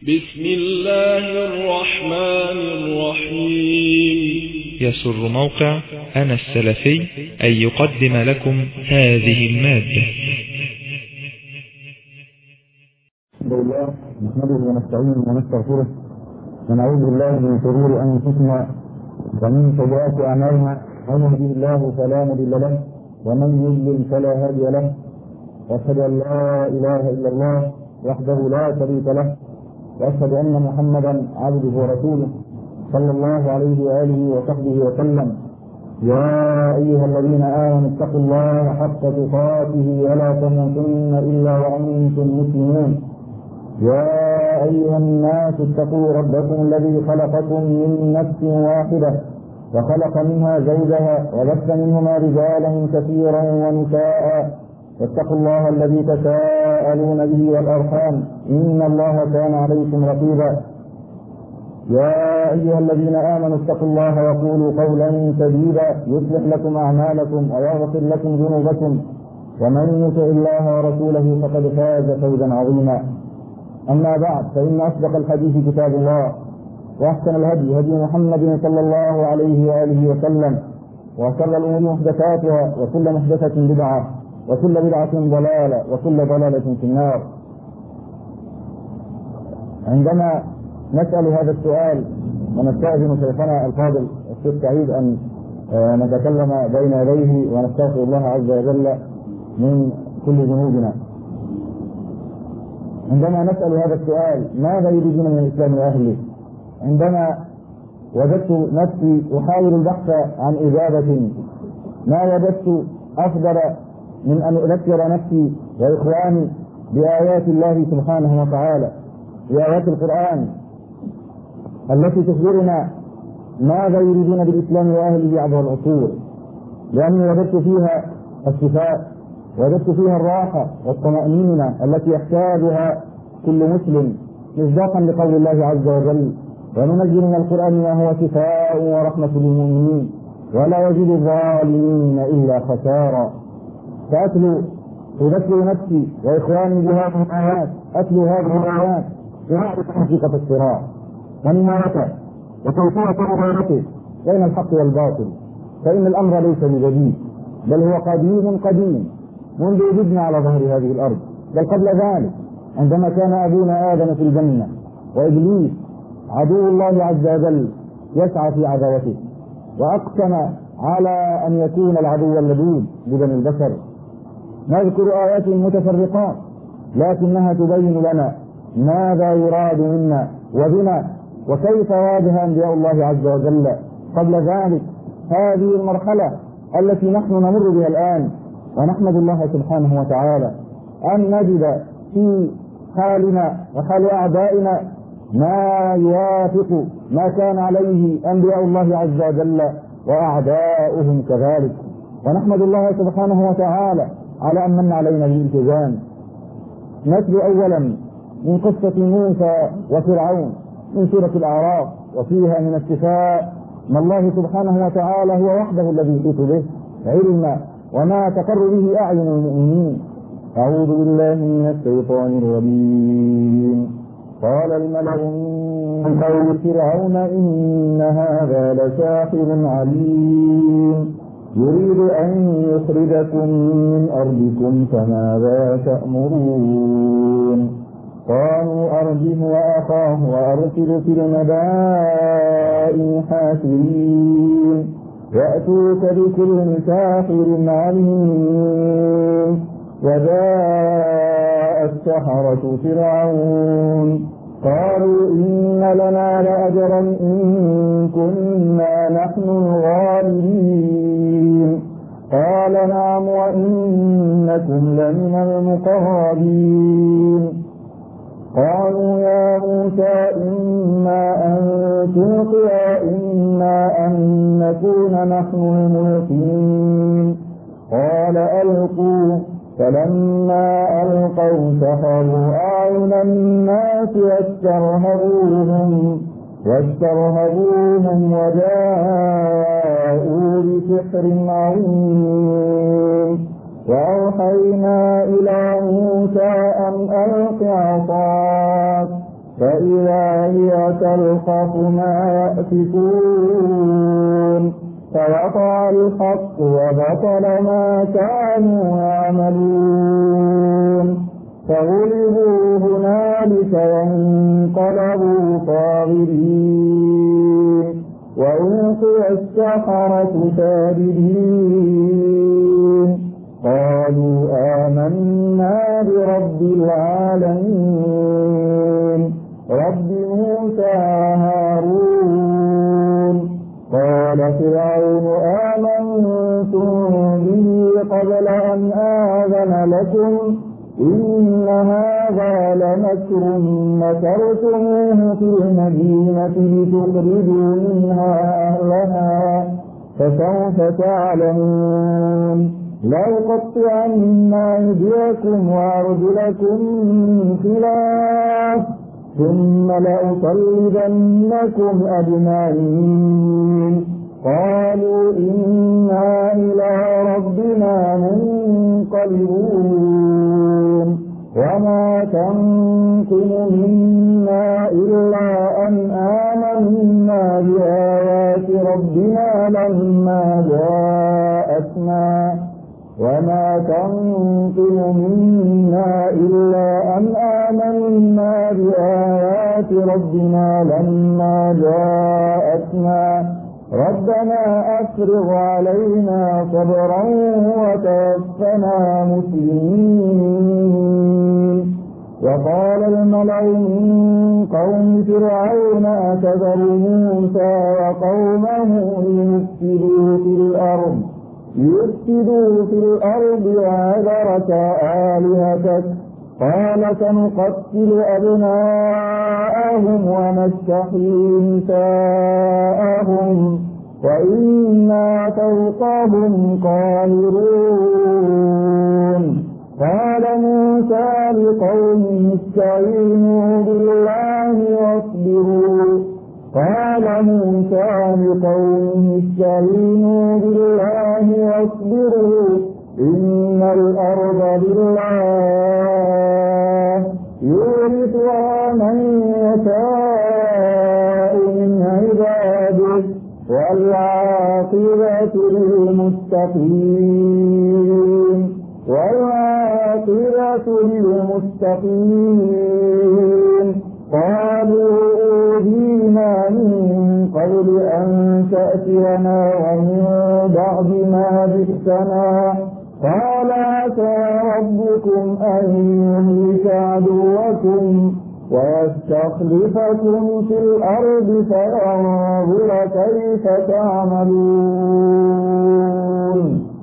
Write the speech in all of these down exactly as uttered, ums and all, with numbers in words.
بسم الله الرحمن الرحيم. يسر موقع أنا السلفي أن يقدم لكم هذه المادة. الحمد لله نحمده ونستعينه ونستغفره ونعوذ بالله من شرور أنفسنا ومن سيئات أعمالنا، من يهده الله فلا مضل له ومن يضلل فلا هادي له، وأشهد أن لا إله إلا الله وحده لا شريك له، وأشهد أن محمدا عبده ورسوله صلى الله عليه وآله وصحبه وسلم. يا أيها الذين آمنوا اتقوا الله حق تقاته ولا تموتن إلا وأنتم مسلمون. يا أيها الناس اتقوا ربكم الذي خلقكم من نفس واحدة وخلق منها زوجها وبث منهما رجالا كثيرا ونساء، واتقوا الله الذي تساءلون به والأرحام إن الله كان عليكم رقيبا. يا أيها الذين آمنوا اتقوا الله وقولوا قولا سديدا يصلح لكم أعمالكم ويغفر لكم ذنوبكم، ومن يطع الله ورسوله فقد فاز فوزا عظيما. أما بعد، فإن أصدق الحديث كتاب الله، وأحسن الهدي هدي محمد صلى الله عليه وآله وسلم، وشر الأمور محدثاتها، وكل محدثة بدعة، وكل بدعة ضلالة، وكل ضلالة في النار. عندما نسأل هذا السؤال ونستأذن شيخنا الفاضل الشيخ سعيد أن نتكلم بين يديه ونستغفر الله عز وجل من كل ذنوبنا. عندما نسأل هذا السؤال ماذا يريدون من الإسلام وأهله، عندما وجدت نفسي أحاول البحث عن إجابة ما وجدت أفضل من أن أذكر نفسي وإخواني بآيات الله سبحانه وتعالى، بآيات القرآن التي تخبرنا ماذا يريدون بالإسلام وأهله عبر العصور، لأني وجدت فيها الشفاء، وجدت فيها الراحة والطمأنينة التي يحتاجها كل مسلم، مصداقا لقول الله عز وجل: وننزل من القرآن ما هو شفاء ورحمة للمؤمنين ولا يزيد الظالمين إلا خسارا. فأتلو أذكر نفسي وإخواني بهذه الآيات، أتلو هذه الآيات لنعرف حقيقة الصراع ونهايته وكيفية مبارته بين الحق والباطل، فإن الأمر ليس بجديد، بل هو قديم قديم منذ وجدنا على ظهر هذه الأرض، بل قبل ذلك عندما كان أبونا آدم في الجنة وإبليس عدو الله عز وجل يسعى في عداوته، وأقسم على أن يكون العدو اللدود لبني البشر. نذكر آيات متفرقات لكنها تبين لنا ماذا يراد منا وبنا، وكيف واجه أنبياء الله عز وجل قبل ذلك هذه المرحلة التي نحن نمر بها الآن. ونحمد الله سبحانه وتعالى أن نجد في حالنا وحال أعدائنا ما يوافق ما كان عليه أنبياء الله عز وجل وأعداؤهم كذلك. ونحمد الله سبحانه وتعالى على أن من علينا بالالتزام. نتلو أولا من قصة موسى وفرعون من سورة الأعراف، وفيها من الشفاء ما الله سبحانه وتعالى هو وحده الذي يحيط به علما وما تقر به أعين المؤمنين. أعوذ بالله من الشيطان الرجيم. قال الملأ من قوم فرعون إن هذا لساحر عليم يريد أن يخرجكم من أرضكم فماذا تأمرون. قالوا أرجه وأخاه وأرسل في المدائن حاشرين يأتوك بكل ساحر عليم. وجاء السحرة فرعون قالوا إن لنا لأجرا إن كنا نحن الغالبين. قال نعم وإنكم لمن المقربين. قالوا يا موسى إما أن تلقي وإما أن نكون نحن الملقين. قال ألقوا. فلما ألقوا سحروا أعين الناس واسترهبوهم واسترهبوهم وجاءوا بسحر عظيم. وأوحينا إلى موسى أن ألق عصاك فإذا هي تلقف ما يأفكون فوقع الحق وبطل ما كانوا يعملون فغلبوا هنالك وانقلبوا صاغرين وألقي السحرة ساجدين قالوا آمنا برب العالمين رب موسى وهارون. قال فرعون آمنتم به قبل أن آذن لكم إن هذا لمكر مكرتموه في المدينة لتخرجوا منها أهلها فسوف تعلمون لأقطعن أيديكم وأرجلكم خلاف ثم لأصلبنكم أجمعين قالوا إنا إلى ربنا منقلبون وما تنقم منا إلا أن آمنا بآيات ربنا لما جاءتنا وما تنقم منا إلا أن آمنا بآيات ربنا لما جاءتنا ربنا أفرغ علينا صبرا وتوفنا مسلمين. وقال الملأ من قوم فرعون أتذر موسى وقومه ليفسدوا في الأرض يفسدوا في الأرض ويذرك آلهتك قال سنقتل أبناءهم ونستحيي نساءهم وإنا فوقهم قاهرون. قال موسى لقومه استعينوا بالله واصبروا قال موسى لقومه استعينوا بالله واصبروا إن الأرض لله يورثها من يشاء من عباده والعاقبة للمتقين والعاقبة للمتقين. قالوا أوذينا من قبل أن تأتينا ومن بعد ما جئتنا قال عسى ربكم أن يهلك عدوكم ويستخلفكم في الأرض فينظر كيف تعملون.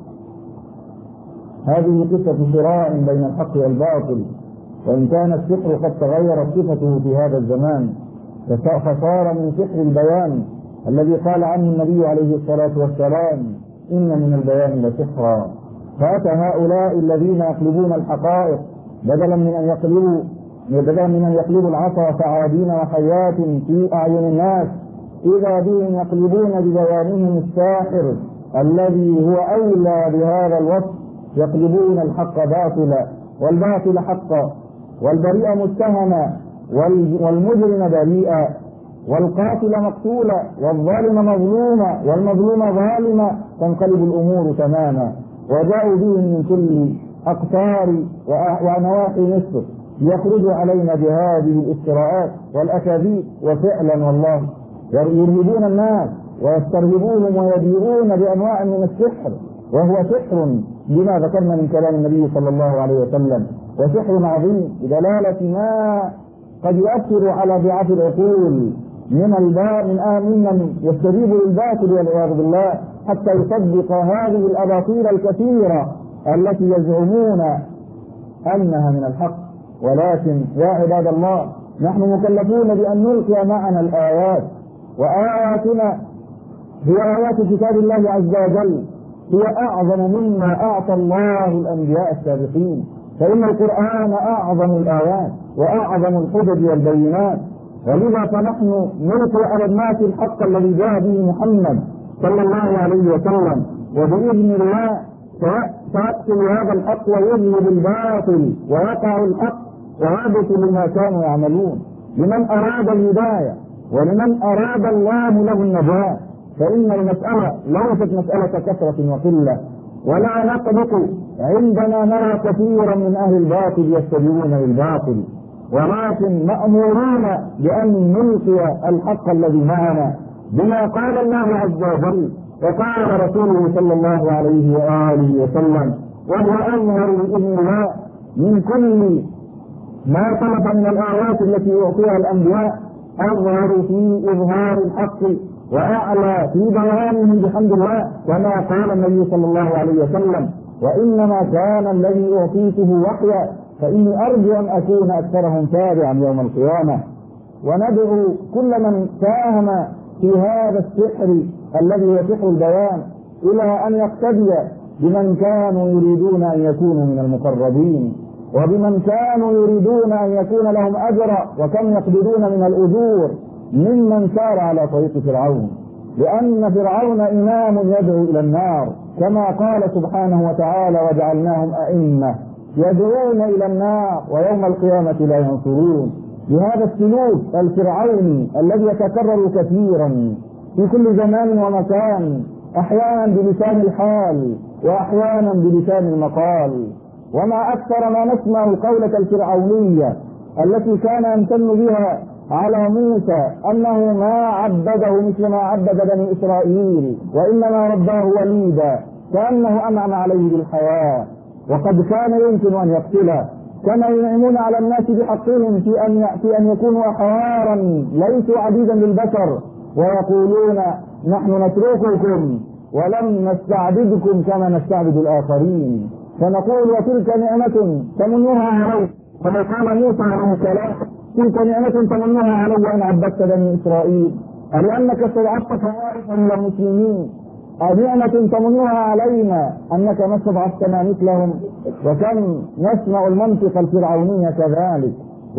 هذه قصة صراع بين الحق والباطل، وإن كان السحر قد تغيرت صفته في هذا الزمان فصار من سحر البيان الذي قال عنه النبي عليه الصلاة والسلام إن من البيان لسحرا. فأتى هؤلاء الذين يقلبون الحقائق بدلا من أن يقلبوا بدلا من أن يقلبوا العصا فعادين وحيات في أعين الناس إذا بهم يقلبون ببيانهم الساحر الذي هو أولى بهذا الوصف. يقلبون الحق باطلا والباطل حقا والبريء متهما والمجرم بريئا والقاتل مقتولا والظالم مظلوما والمظلوم ظالما تنقلب الأمور تماما. وجاءوا بهم من كل أقطار ونواحي مصر يخرجوا علينا بهذه الافتراءات والأكاذيب. وفعلا والله يرهبون الناس ويسترهبوهم ويبيعون بأنواع من السحر، وهو سحر بما ذكرنا من كلام النبي صلى الله عليه وسلم، وسحر عظيم بدلالة ما قد يؤثر على ضعاف العقول من الباء من آمن يستجيب للباطل والعياذ بالله حتى يصدق هذه الأباطيل الكثيرة التي يزعمون أنها من الحق. ولكن يا عباد الله نحن مكلفون بأن نلقي معنا الآيات، وآياتنا هي آيات كتاب الله عز وجل هي أعظم مما أعطى الله الأنبياء السابقين، فإن القرآن أعظم الآيات وأعظم الحجج والبينات. ولذا فنحن نلقي على الناس الحق الذي جاء به محمد صلى الله عليه وسلم، وبإذن الله سيقتل هذا الحق ويذهب الباطل ويقع الحق ويبطل ما كانوا يعملون. لمن أراد الهداية ولمن أراد الله له النجاة، فإن المسألة ليست مسألة كثرة وقلة، ولا نقبط عندما نرى كثيرا من أهل الباطل يتبعون للباطل، ولكن مأمورون بأن نلقي الحق الذي معنا بما قال الله عز وجل وقال رسوله صلى الله عليه وآله وسلم، وهو أظهر بإذن الله من كل ما طلب من الآيات التي أعطيها الأنبياء، أظهر في إظهار الحق وأعلى في بيانه بحمد الله، كما قال النبي صلى الله عليه وسلم: وإنما كان الذي أعطيته وحيا فإني أرجو أن أكون أكثرهم تابعا يوم القيامة. وندعو كل من ساهم في هذا السحر الذي هو سحر البيان إلى أن يقتدي بمن كانوا يريدون أن يكونوا من المقربين، وبمن كانوا يريدون أن يكون لهم أجر وكم يقبضون من الأجور ممن سار على طريق فرعون، لأن فرعون إمام يدعو إلى النار، كما قال سبحانه وتعالى: وجعلناهم أئمة يدعون إلى النار ويوم القيامة لا ينصرون. بهذا السلوك الفرعوني الذي يتكرر كثيرا في كل زمان ومكان، أحيانا بلسان الحال وأحيانا بلسان المقال. وما أكثر ما نسمع القولة الفرعونية التي كان يمتن بها على موسى أنه ما عبده مثل ما عبد بني إسرائيل، وإنما رباه وليدا كأنه أنعم عليه بالحياة، وقد كان يمكن أن يقتله، كما ينعمون على الناس بحقهم في أن في أن يكونوا أحرارا ليسوا عبيدا للبشر، ويقولون: نحن نترككم ولم نستعبدكم كما نستعبد الآخرين. فنقول: وتلك نعمة تمنها علي، كما قال موسى عليه السلام: تلك نعمة تمنها علي أن عبدت بني إسرائيل، لأنك استضعفت طوائفا من المسلمين. نعمة تمنها علينا أنك ما استضعفتنا مثلهم. وكم نسمع المنطق الفرعوني كذلك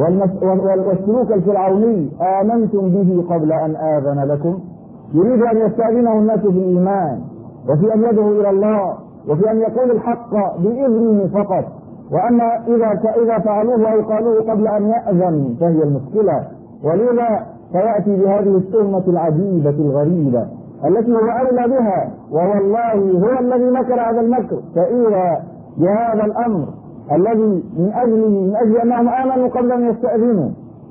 والسلوك الفرعوني: آمنتم به قبل أن آذن لكم. يريد أن يستأذنه الناس في الإيمان وفي أن يدعو إلى الله وفي أن يقول الحق بإذنه فقط، وأما إذا إذا فعلوه أو قالوه قبل أن يأذن فهي المشكلة. ولذا فيأتي بهذه التهمة العجيبة الغريبة التي هو أولى بها، ووالله هو الذي مكر هذا المكر. فإذا بهذا الأمر الذي من أجله من أجل أنهم آمنوا قبل أن يستأذنوا،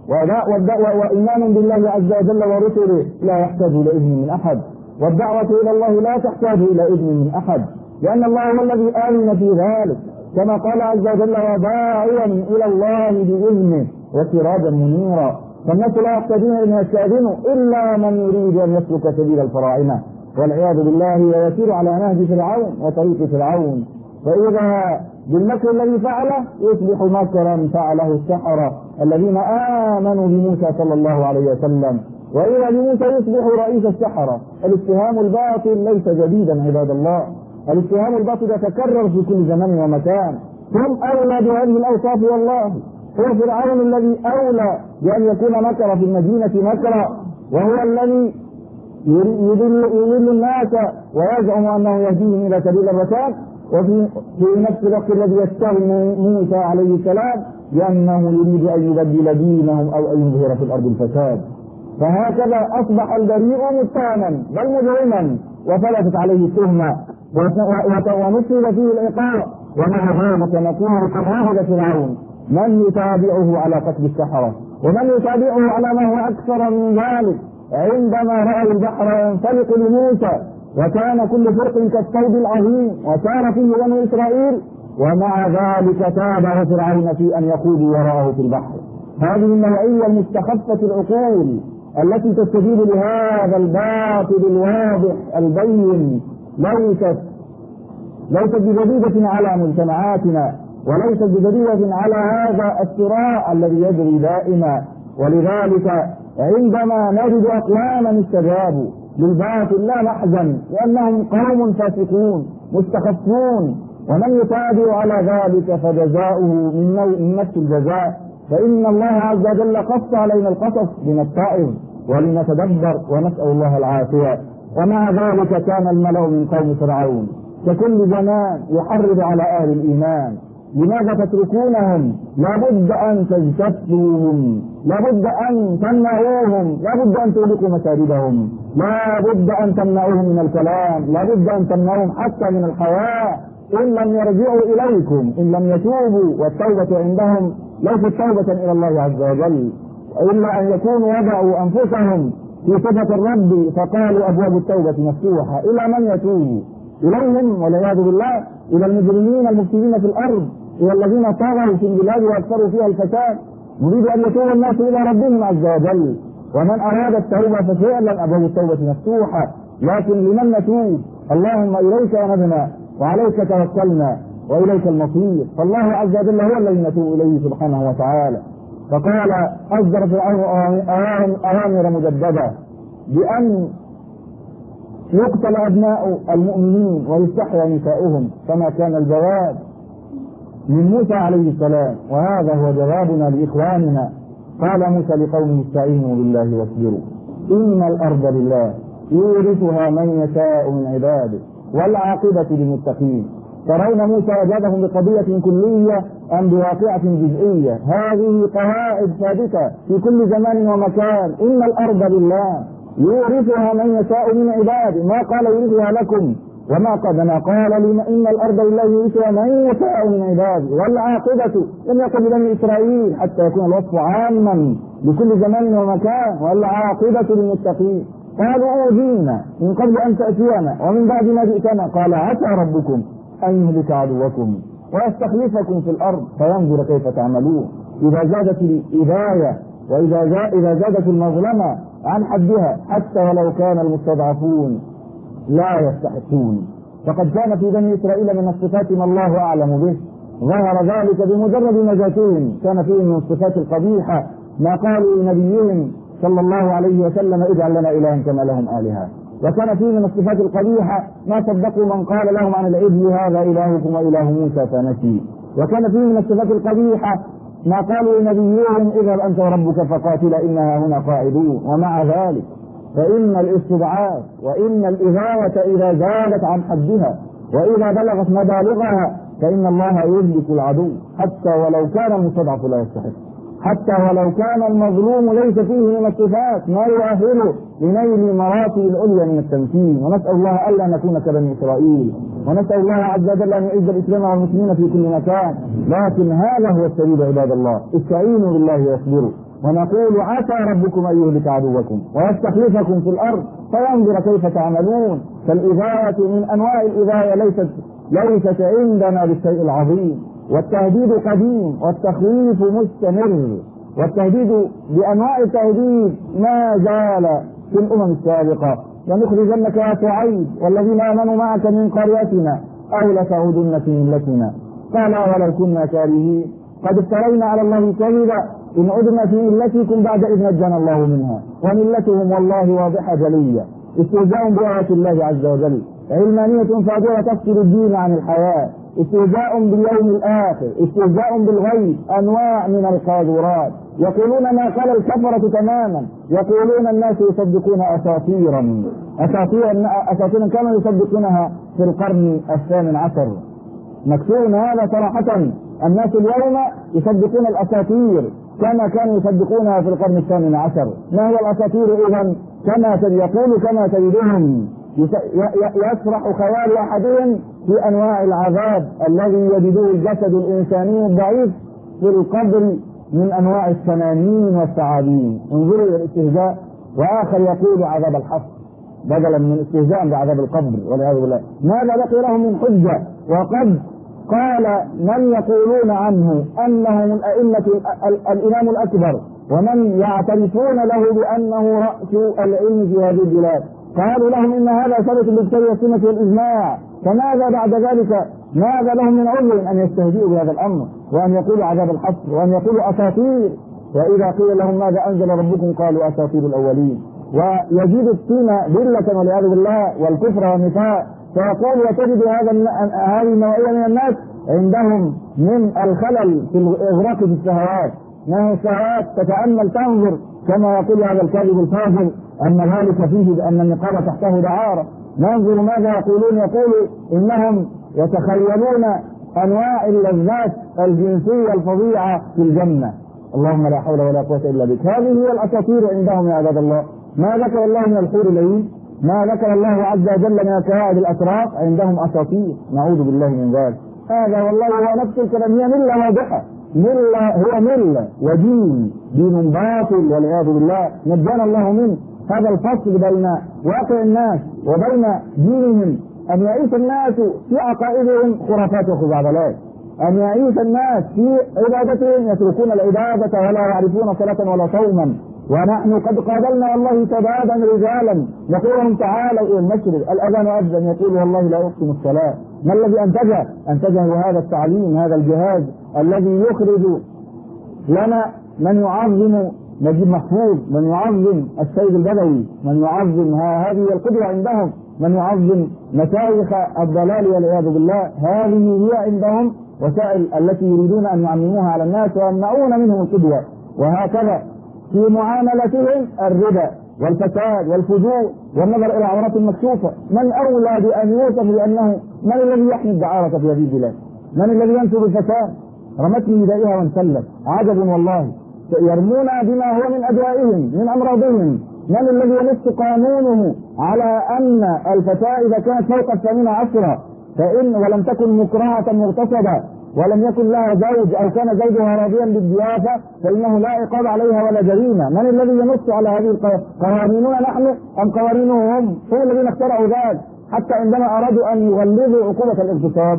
وإيمان بالله عز وجل ورسله لا يحتاج إلى إذن من أحد، والدعوة إلى الله لا تحتاج إلى إذن من أحد، لأن الله هو الذي آمن في ذلك، كما قال عز وجل: وداعيا إلى الله بإذنه وسراجا منيرا. فالناس لا يحتاجون أن يستأذنوا إلا من يريد أن يسلك سبيل الفراعنة والعياذ بالله ويسير على نهج فرعون وطريق فرعون. فإذا بالمكر الذي فعله يصبح مكرا فعله السحرة الذين آمنوا بموسى صلى الله عليه وسلم، وإذا بموسى يصبح رئيس السحرة. الاتهام الباطل ليس جديدا عباد الله، الاتهام الباطل يتكرر في كل زمان ومكان. هم أولى بهذه الأوصاف والله. هو فرعون الذي أولى بأن يكون مكر في المدينة مكرا، وهو الذي يضل, يضل الناس ويزعم أنه يهديهم إلى سبيل الرشاد، وفي في نفس الوقت الذي يتهم موسى عليه السلام بأنه يريد أن يبدل دينهم أو أن يظهر في الأرض الفساد. فهكذا أصبح البريء متهما بل مجرما، وفلتت عليه التهمة ونصب فيه العقاب. ومع ذلك نقول: قد عاهد فرعون من يتابعه على قتل السحرة، ومن يتابعه على ما هو أكثر من ذلك. عندما رأى البحر ينفلق لموسى وكان كل فرق كالصيد العظيم وسار فيه بنو إسرائيل، ومع ذلك تابع فرعون في أن يقود وراءه في البحر. هذه النوعية المستخفة العقول التي تستجيب لهذا الباطل الواضح البين ليست ليست بجديدة على مجتمعاتنا، وليست بجديدة على هذا الصراع الذي يجري دائما. ولذلك عندما نجد أقواما استجابوا للباطل لا نحزن، لأنهم قوم فاسقون مستخفون، ومن يتابع على ذلك فجزاؤه من نوع من نفس الجزاء. فإن الله عز وجل قص علينا القصص لنتعظ ولنتدبر ونسأل الله العافية. ومع ذلك كان الملأ من قوم فرعون ككل زمان يحرض على أهل الإيمان لماذا تتركونهم؟ لابد أن تجتثوهم، لابد أن تمنعوهم، لابد أن تغلقوا مساجدهم، لابد أن تمنعوهم من الكلام، لابد أن تمنعوهم حتى من الحياة. إن لم يرجعوا إليكم، إن لم يتوبوا، والتوبة عندهم ليست توبة إلى الله عز وجل، إلا أن يكونوا وضعوا أنفسهم في صفة الرب فقالوا أبواب التوبة مفتوحة. إلى من يتوبوا؟ إليهم والعياذ بالله، إلى المجرمين المفسدين في الأرض، إلى الذين طغوا في البلاد وأكثروا فيها الفساد. نريد أن يتوب الناس إلى ربهم عز وجل، ومن أراد التوبة ففعلا أبواب التوبة مفتوحة. لكن لمن نتوب؟ اللهم إليك أنبنا وعليك توكلنا وإليك المصير. فالله عز وجل هو الذي نتوب إليه سبحانه وتعالى. فقال أصدر فرعون أوامر مجددة بأن يقتل أبناء المؤمنين ويستحيى نساؤهم، كما كان الجواب من موسى عليه السلام، وهذا هو جوابنا لإخواننا. قال موسى لقومه استعينوا بالله واصبروا إن الأرض لله يورثها من يشاء من عباده والعاقبة للمتقين. ترون موسى أجابهم بقضية كلية أم بواقعة جزئية؟ هذه قواعد ثابتة في كل زمان ومكان. إن الأرض لله يورثها من يشاء من عباده، ما قال يورثها لكم وما قدنا، قال إن الأرض لله يورثها من يشاء من عباده والعاقبة. لم يقل بني إسرائيل حتى يكون الوصف عاما لكل زمان ومكان، والعاقبة للمتقين. قالوا أوذينا من قبل أن تأتينا ومن بعد ما جئتنا، قال عسى ربكم أن يهلك عدوكم ويستخلفكم في الأرض فينظر كيف تعملون. إذا زادت الإذاية وإذا إذا زادت المظلمة عن حدها حتى ولو كان المستضعفون لا يستحقون. فقد كان في بني إسرائيل من الصفات ما الله أعلم به، ظهر ذلك بمجرد نجاتهم. كان فيه من الصفات القبيحة ما قالوا لنبيهم صلى الله عليه وسلم اجعل لنا إلها كما لهم آلهة، وكان فيه من الصفات القبيحة ما صدقوا من قال لهم عن العجل هذا إلهكم وإله موسى فنسي، وكان فيه من الصفات القبيحة ما قالوا لنبيهم اذهب أنت وربك فقاتلا إنها هنا قاعدون. ومع ذلك فإن الاستضعاف وإن الإغاوة إذا زادت عن حدها وإذا بلغت مبالغها فإن الله يهلك العدو حتى ولو كان المستضعف لا يستحق، حتى ولو كان المظلوم ليس فيه من الصفات ما يؤهله لنيل مراتب العليا من التمكين. ونسأل الله ألا نكون كبني إسرائيل، ونسأل الله عز وجل أن يعز الإسلام والمسلمين في كل مكان. لكن هذا هو السبيل عباد الله، استعينوا بالله واصبروا. ونقول عسى ربكم أن يهلك عدوكم ويستخلفكم في الأرض فينظر كيف تعملون. فالإذاية من أنواع الإذاية ليست ليست عندنا بالشيء العظيم، والتهديد قديم والتخويف مستمر، والتهديد بأنواع التهديد ما زال في الأمم السابقة. لنخرجنك يا شعيب والذين آمنوا معك من قريتنا أو لتعودن في ملتنا. قال ولو كنا كارهين قد افترينا على الله كذبا إن عدنا في ملتكم بعد إذ نجانا الله منها وملتهم والله واضحة جلية. استهزاء بآيات الله عز وجل، علمانية فاضلة تفصل الدين عن الحياة، استهزاء باليوم الآخر، استهزاء بالغيب، أنواع من القاذورات. يقولون ما قال الكفرة تماما، يقولون الناس يصدقون أساطيرا أساطيرا أساطيرا كانوا يصدقونها في القرن الثامن عشر. مكتوب هذا صراحة، الناس اليوم يصدقون الأساطير كما كانوا يصدقونها في القرن الثامن عشر. ما هي الأساطير إذن؟ كما يقول كما تجدهم يسرح خيال أحدهم في أنواع العذاب الذي يجده الجسد الإنساني الضعيف في القبر من أنواع السنانين والثعابين. انظروا إلى الاستهزاء. وآخر يقول عذاب الحصر بدلا من استهزاء بعذاب القبر والعياذ بالله. ماذا بقي لهم من حجة؟ وقد قال من يقولون عنه أنهم الأئمة الإمام الأكبر ومن يعترفون له بأنه رأس العلم في هذه البلاد، قالوا لهم إن هذا ثبت بالكتاب والسنة والإجماع، فماذا بعد ذلك؟ ماذا لهم من عذر أن يستهزئوا بهذا الأمر وأن يقولوا عذاب الحصر وأن يقولوا أساطير؟ وإذا قيل لهم ماذا أنزل ربكم قالوا أساطير الأولين. ويزيد السين ذلة والعياذ بالله والكفر والنفاق. فيقول وتجد هذا هذه النوعية من الناس عندهم من الخلل في الإغراق في الشهوات. ما الشهوات تتأمل تنظر كما يقول هذا الكاذب الفاضل أن ذلك فيه بأن النقاب تحته دعارة. ننظر ماذا يقولون، يقولوا إنهم يتخيلون أنواع اللذات الجنسية الفظيعة في الجنة. اللهم لا حول ولا قوة إلا بك. هذه هي الأساطير عندهم يا عباد الله. ما ذكر الله من الحور العين، ما ذكر الله عز وجل من الكواكب الأتراك، عندهم أساطير، نعوذ بالله من ذلك. هذا والله هو نفس الكلام، هي ملة واضحة، ملة هو ملة ودين، دين باطل والعياذ بالله، نجانا الله منه. هذا الفصل بين واقع الناس وبين دينهم، أن يعيش الناس في عقائدهم خرافات وخزعبلات، أن يعيش الناس في عبادتهم يتركون العبادة ولا يعرفون صلاة ولا صوما. ونحن قد قابلنا والله شبابا رجالا نقول لهم تعالوا إلى المسجد، الأذان أذن يقول والله لا أقيم الصلاة. ما الذي أنتجه؟ أنتجه هذا التعليم، هذا الجهاز الذي يخرج لنا من يعظم نجيب محفوظ، من يعظم السيد البدوي، من يعظم هذه القدوة عندهم، من يعظم مشايخ الضلال والعياذ بالله. هذه هي عندهم وسائل التي يريدون أن يعمموها على الناس ويمنعون منهم القدوة. وهكذا في معاملتهم الربا والفساد والفجور والنظر إلى عورات المكشوفة. من أولى بأن يوصف بأنه من الذي يحمي الدعارة في هذه البلاد؟ من الذي ينشر الفساد؟ رمتني بدائها وانسلت. عجب والله، يرمون بما هو من أدوائهم من أمراضهم. من الذي ينص قانونه على أن الفتاة إذا كانت فوق الثامنة عشرة فإن ولم تكن مكرهة مغتصبة ولم يكن لها زوج أو كان زوجها راضيا بالضيافة فإنه لا عقاب عليها ولا جريمة؟ من الذي ينص على هذه القوانين؟ قوانيننا نحن أم قوانينهم هم؟ هم الذين اخترعوا ذلك. حتى عندما أرادوا أن يغلظوا عقوبة الاغتصاب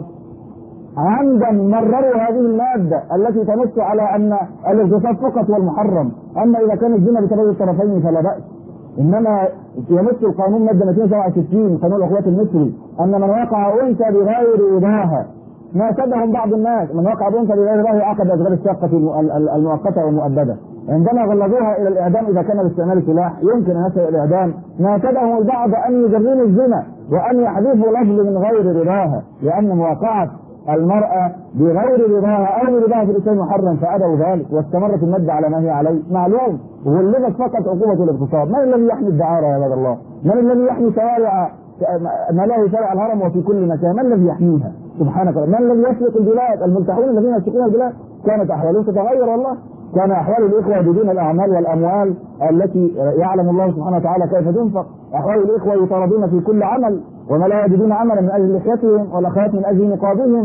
عمدا مرروا هذه المادة التي تنص على أن الاغتصاب فقط هو المحرم، أما إذا كان الزنا بسبب الطرفين فلا بأس. إنما ينص القانون مادة مئتين وسبعة وستين قانون الأخوات المصري أن من وقع أنثى بغير رضاها، ما سبهم بعض الناس، من وقع أنثى بغير رضاها عقد أسباب الشقة المؤقتة والمؤبدة. عندما غلظوها إلى الإعدام إذا كان باستعمال سلاح يمكن أن يصل إلى الإعدام، ما سبهم البعض أن يجرموا الزنا وأن يحذفوا لفظ من غير رضاها، لأن مواقعة المرأة بغير رضاها أو رضاها في الإسلام محرم فأدوا ذلك واستمرت المادة على ما هي عليه. معلوم ولبت فقط عقوبة الاغتصاب. من الذي يحمي الدعارة يا عباد الله؟ من الذي يحمي شوارع ملاهي شارع الهرم وفي كل مكان؟ من الذي يحميها؟ سبحانك الله. من الذي يسلك البلاد؟ الملتحون الذين يسلكون البلاد كانت أحوالهم تتغير والله. كان أحوال الإخوة بدون الأعمال والأموال التي يعلم الله سبحانه وتعالى كيف تنفق. أحوال الإخوة يطاردون في كل عمل وما لا يجدون عملا من أجل لحيتهم والأخوات من أجل نقابهم،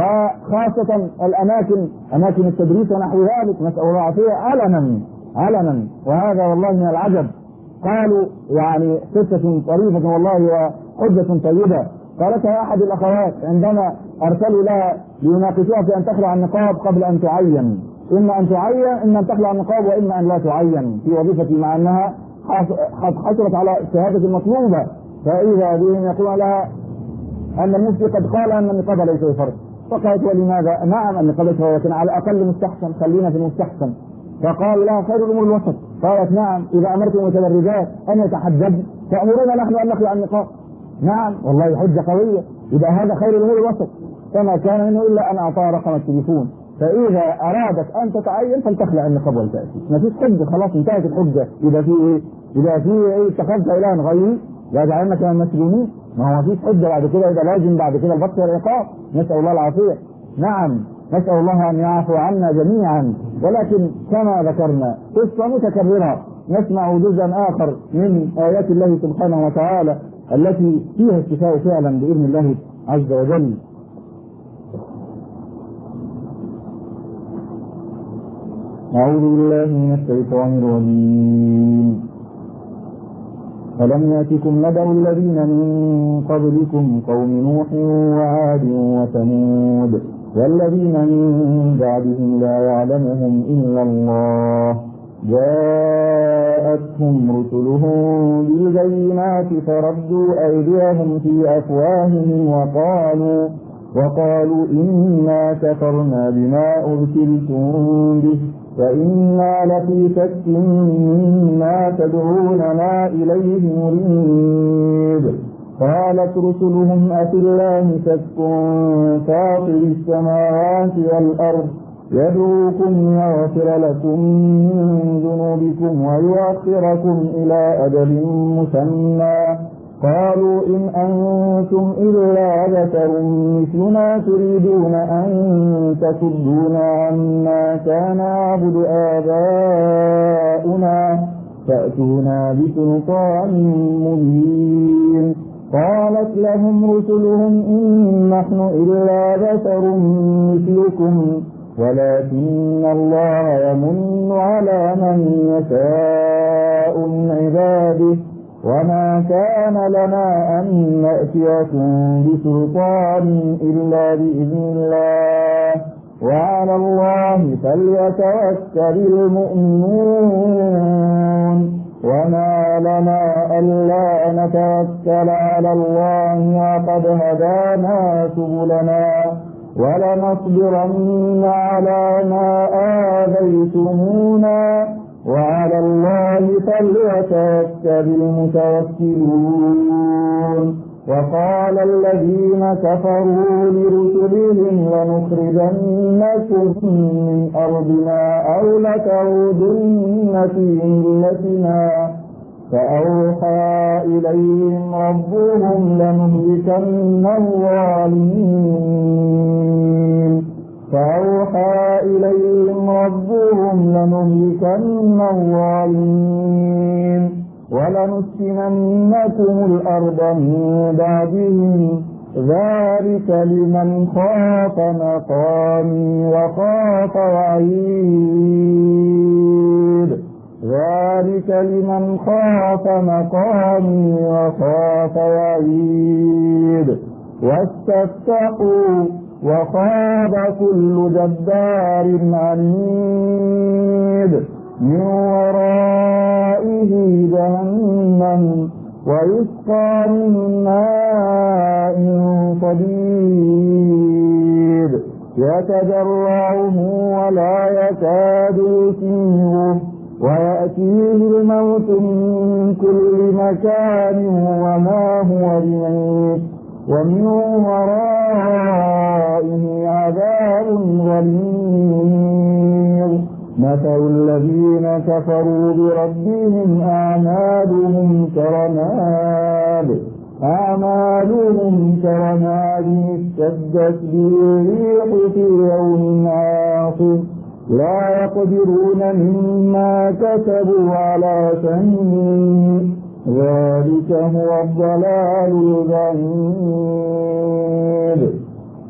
وخاصة الأماكن أماكن التدريس ونحو ذلك، نسأل الله العافية، علنا علنا. وهذا والله من العجب. قالوا يعني قصة طريفة والله وحجة طيبة قالتها أحد الأخوات عندما أرسلوا لها ليناقشوها في أن تخلع النقاب قبل أن تعين، إما أن تعين إما أن تخلع النقاب وإما أن لا تعين في وظيفتي، مع أنها حصلت على الشهادة المطلوبة. فإذا بهم يقولون لها أن المفتي قد قال أن النقاب ليس بفرض. فقالت ولماذا؟ نعم النقاب ليس بفرض لكن على الأقل مستحسن، خلينا في المستحسن. فقال لها خير الأمور الوسط. قالت نعم إذا أمرتم المتدرجات أن يتحجبن فأمرنا نحن أن نخلع النقاب. نعم والله حجة قوية. إذا هذا خير الأمور الوسط فما كان منه إلا أن أعطاها رقم التليفون، فإذا أرادت أن تتعين فلتخلع النقاب والتأتي. ما فيش حجة، خلاص انتهت الحجة. إذا في إيه؟ إذا في إيه اتخذت إلها غيري يجعلنك من المسلمين، ما هو فيش حجة بعد كده، إذا لازم بعد كده البطل والعقاب. نسأل الله العافية. نعم نسأل الله أن يعفو عنا جميعا. ولكن كما ذكرنا قصة متكررة نسمع جزءا آخر من آيات الله سبحانه وتعالى التي فيها الشفاء فعلا بإذن الله عز وجل. أعوذ بالله من الشيطان الرجيم. ألم يأتكم نبأ الذين من قبلكم قوم نوح وعاد وثمود والذين من بعدهم لا يعلمهم إلا الله جاءتهم رسلهم بالبينات فردوا أيديهم في أفواههم وقالوا وقالوا إنا كفرنا بما أرسلتم به وإنا لفي شك مما تدعوننا إليه مريب. قالت رسلهم أفي الله شك فاطر السماوات والأرض يدعوكم يغفر لكم من ذنوبكم ويؤخركم إلى أجل مسمى قالوا إن أنتم إلا بشر مثلنا تريدون أن تصدونا عما كان يعبد آباؤنا فأتونا بسلطان مبين. قالت لهم رسلهم إن نحن إلا بشر مثلكم ولكن الله يمن على من يشاء من عباده وما كان لنا أن نأتيكم بسلطان إلا بإذن الله وعلى الله فليتوكل المؤمنون. وما لنا ألا نتوكل على الله وقد هدانا سبلنا ولنصبرن على ما آذيتمونا وعلى الله فليتوكل المتوكلون. وقال الذين كفروا لرسلهم لنخرجنكم من أرضنا أو لتعودن في ملتنا فأوحى إليهم ربهم لنهلكن الظالمين فأوحى إليهم ربهم لنهلكن الظالمين ولنسكننكم الأرض من بعدهم ذلك لمن خاف مقامي وخاف وعيد ذلك لمن خاف مقامي وخاف وعيد واستفتحوا وخاب كل جبار عنيد من ورائه جهنم ويسقى من ماء صديد يتجرعه ولا يكاد يسيغه ويأتيه الموت من كل مكان وما هو بميت ومن ورائه عذاب غليظ. مثل الذين كفروا بربهم أعمالهم كرماد أعمالهم كرماد اشتدت به الريح في يوم عاصف لا يقدرون مما كسبوا على شيء ذلك هو الضلال البعيد.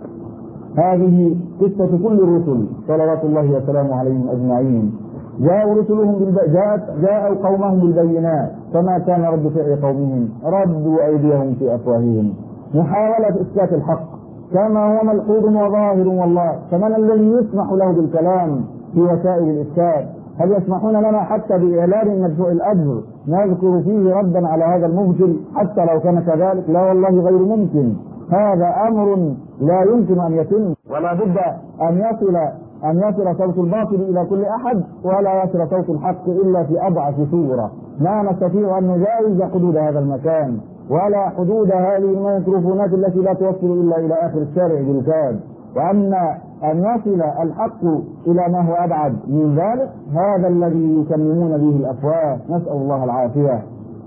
هذه قصة كل الرسل صلوات الله وسلامه عليهم أجمعين. جاءوا رسلهم بالب... جاءت... جاءوا قومهم بالبينات فما كان رد فعل قومهم ردوا أيديهم في أفواههم محاولة إثبات الحق كما هو ملحوظ وظاهر والله. فمن الذي يسمح له بالكلام في وسائل الإفساد؟ هل يسمحون لنا حتى بإعلان مدفوع الأجر نذكر فيه ردا على هذا المبتل حتى لو كان كذلك؟ لا والله غير ممكن. هذا أمر لا يمكن أن يتم ولا بد أن يصل أن يصل صوت الباطل إلى كل أحد ولا يصل صوت الحق إلا في أضعف صورة. ما نستطيع أن نجاوز حدود هذا المكان ولا حدود هذه الميكروفونات التي لا توصل إلا إلى آخر الشارع بالكاد. وأن أن يصل الحق إلى ما هو أبعد من ذلك هذا الذي يكممون به الأفواه نسأل الله العافية.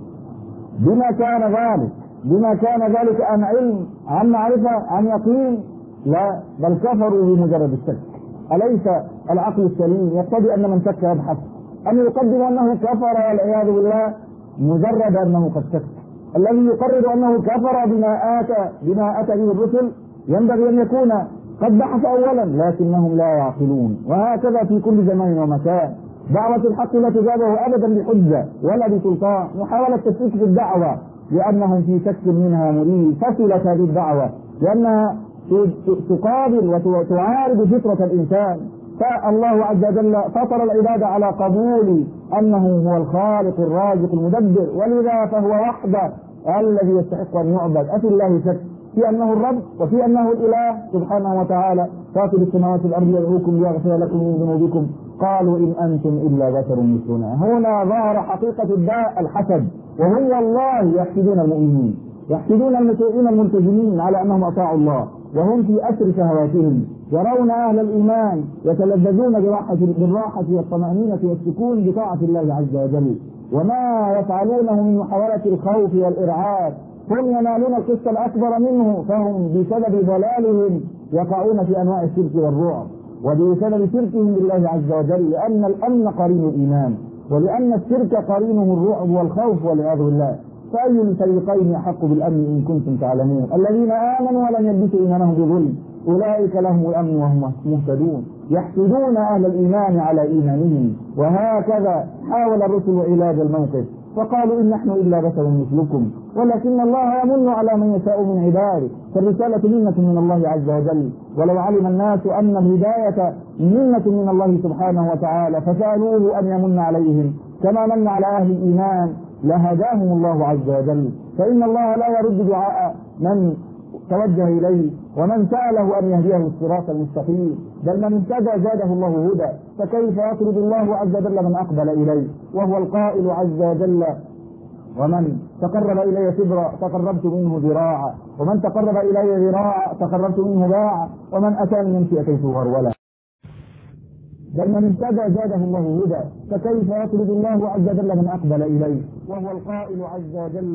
بما كان ذلك بما كان ذلك عن علم عن معرفة عن يقين؟ لا، بل كفروا بمجرد الشك. أليس العقل السليم يقتضي أن من شك يبحث أن يقدم أنه كفر والعياذ بالله مجرد أنه قد شك؟ الذي يقرر أنه كفر بما آتى بما أتى به الرسل ينبغي أن يكون قد بحث أولا لكنهم لا يعقلون. وهكذا في كل زمان ومكان. دعوة الحق لا تجابه أبدا بحجة ولا بسلطان. محاولة تشكيك في الدعوة لأنهم في شك منها مريد فصلت هذه الدعوة لأنها تقابل وتعارض فطرة الإنسان. فالله عز وجل فطر العباد على قبول أنه هو الخالق الرازق المدبر ولذا فهو وحده الذي يستحق أن يعبد. أفي الله شك في أنه الرب وفي أنه الإله سبحانه وتعالى فاطر السماوات والأرض يدعوكم ليغفر لكم من ذنوبكم قالوا إن أنتم إلا بشر مثلنا. هنا ظهر حقيقة الداء الحسد وهم والله يحسدون المؤمنين يحسدون المسيئين الملتزمين على أنهم أطاعوا الله وهم في أسر شهواتهم. يرون أهل الإيمان يتلذذون براحة بالراحة والطمأنينة والسكون بطاعة الله عز وجل وما يفعلونه من محاولة الخوف والإرعاب هم ينالون القسط الأكبر منه، فهم بسبب ضلالهم يقعون في أنواع الشرك والرعب، وبسبب شركهم بالله عز وجل، لأن الأمن قرين الإيمان، ولأن الشرك قرينه الرعب والخوف والعياذ بالله. فأي الفريقين أحق بالأمن إن كنتم تعلمون؟ الذين آمنوا ولم يلبسوا إيمانهم بظلم أولئك لهم الأمن وهم مهتدون. يحسدون أهل الإيمان على إيمانهم. وهكذا حاول الرسل علاج الموقف فقالوا إن نحن إلا بشر مثلكم ولكن الله يمن على من يشاء من عباده، فالرسالة منة من الله عز وجل. ولو علم الناس أن الهداية منة من الله سبحانه وتعالى فسألوه أن يمن عليهم كما من على أهل الإيمان لهداهم الله عز وجل. فإن الله لا يرد دعاء من توجه إليه ومن سأله أن يهديه الصراط المستقيم، بل من اهتدى زاده الله هدى. فكيف يطرد الله عز وجل من أقبل إليه وهو القائل عز وجل: ومن تقرب إلي شبرا تقربت منه ذراعا، ومن تقرب إلي ذراعا تقربت منه باعا، ومن أتاني يمشي أتيته هرولا. بل من اهتدى زاده الله هدى. فكيف يطرد الله عز وجل من أقبل إليه وهو القائل عز وجل: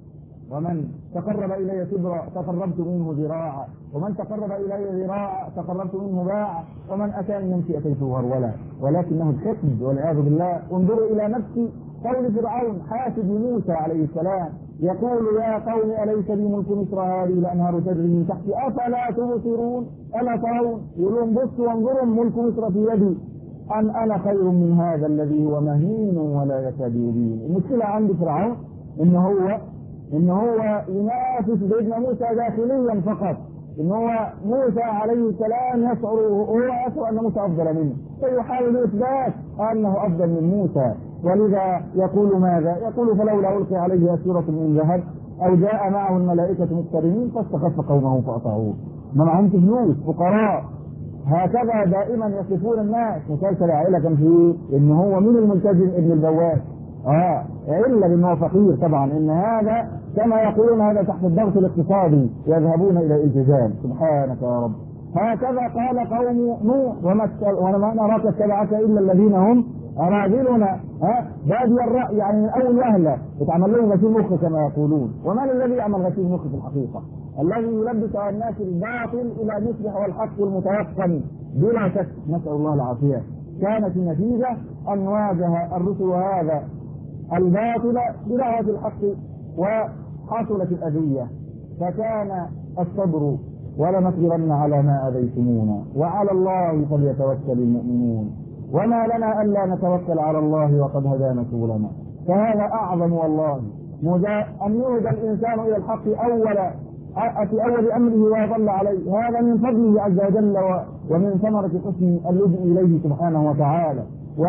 ومن تقرب إلي شبرا تقربت منه ذراعا، ومن تقرب إلي ذراعا تقربت منه باعا، ومن أتاني يمشي أتيته هرولا. ولكنه الحقد والعياذ بالله. انظروا إلى نفس قول فرعون حاسد موسى عليه السلام يقول: يا قوم أليس لي ملك مصر هذه الأنهار تجري من تحتي أفلا تبصرون؟ ألا ترون؟ يقولون بصوا وانظروا ملك مصر في يدي أم أنا خير من هذا الذي هو مهين ولا يكاد يبين. المشكلة عند فرعون إن هو إن هو ينافس سيدنا موسى داخليا فقط، إن هو موسى عليه السلام يشعر هو يشعر أن موسى أفضل منه، فيحاول إثبات أنه أفضل من موسى. ولذا يقول ماذا؟ يقول: فلولا ألقي عليه أسورة من ذهب أو جاء معه الملائكة مقترنين فاستخف قومه فأطاعوه. ما معهم فلوس، فقراء. هكذا دائما يصفون الناس. مسلسل عائلة كان فيه إن هو من الملتزم ابن البواب، اه الا بانه فقير طبعا. ان هذا كما يقولون هذا تحت الضغط الاقتصادي يذهبون الى الالتزام. سبحانك يا رب. هكذا قال قوم نوح: وما نراك اتبعك الا الذين هم اراذلنا ها بادي الراي، يعني من اول وهله يتعمل لهم غسيل مخ كما يقولون. ومن الذي يعمل غسيل مخ في الحقيقه؟ الذي يلبس على الناس الباطل الى مصلح والحق المتيقن بلا شك، نسال الله العافيه. كانت النتيجه ان واجه الرسل هذا الباطل بدعوة الحق وحصلت الأذية، فكان الصبر: ولنصبرن على ما أذيتمونا وعلى الله فليتوكل المؤمنون. وما لنا ألا نتوكل على الله وقد هدانا سبلنا. فهذا أعظم والله أن يهدى الإنسان إلى الحق أول في أول أمره ويضل عليه. هذا من فضله عز وجل ومن ثمرة حسن اللجوء إليه سبحانه وتعالى.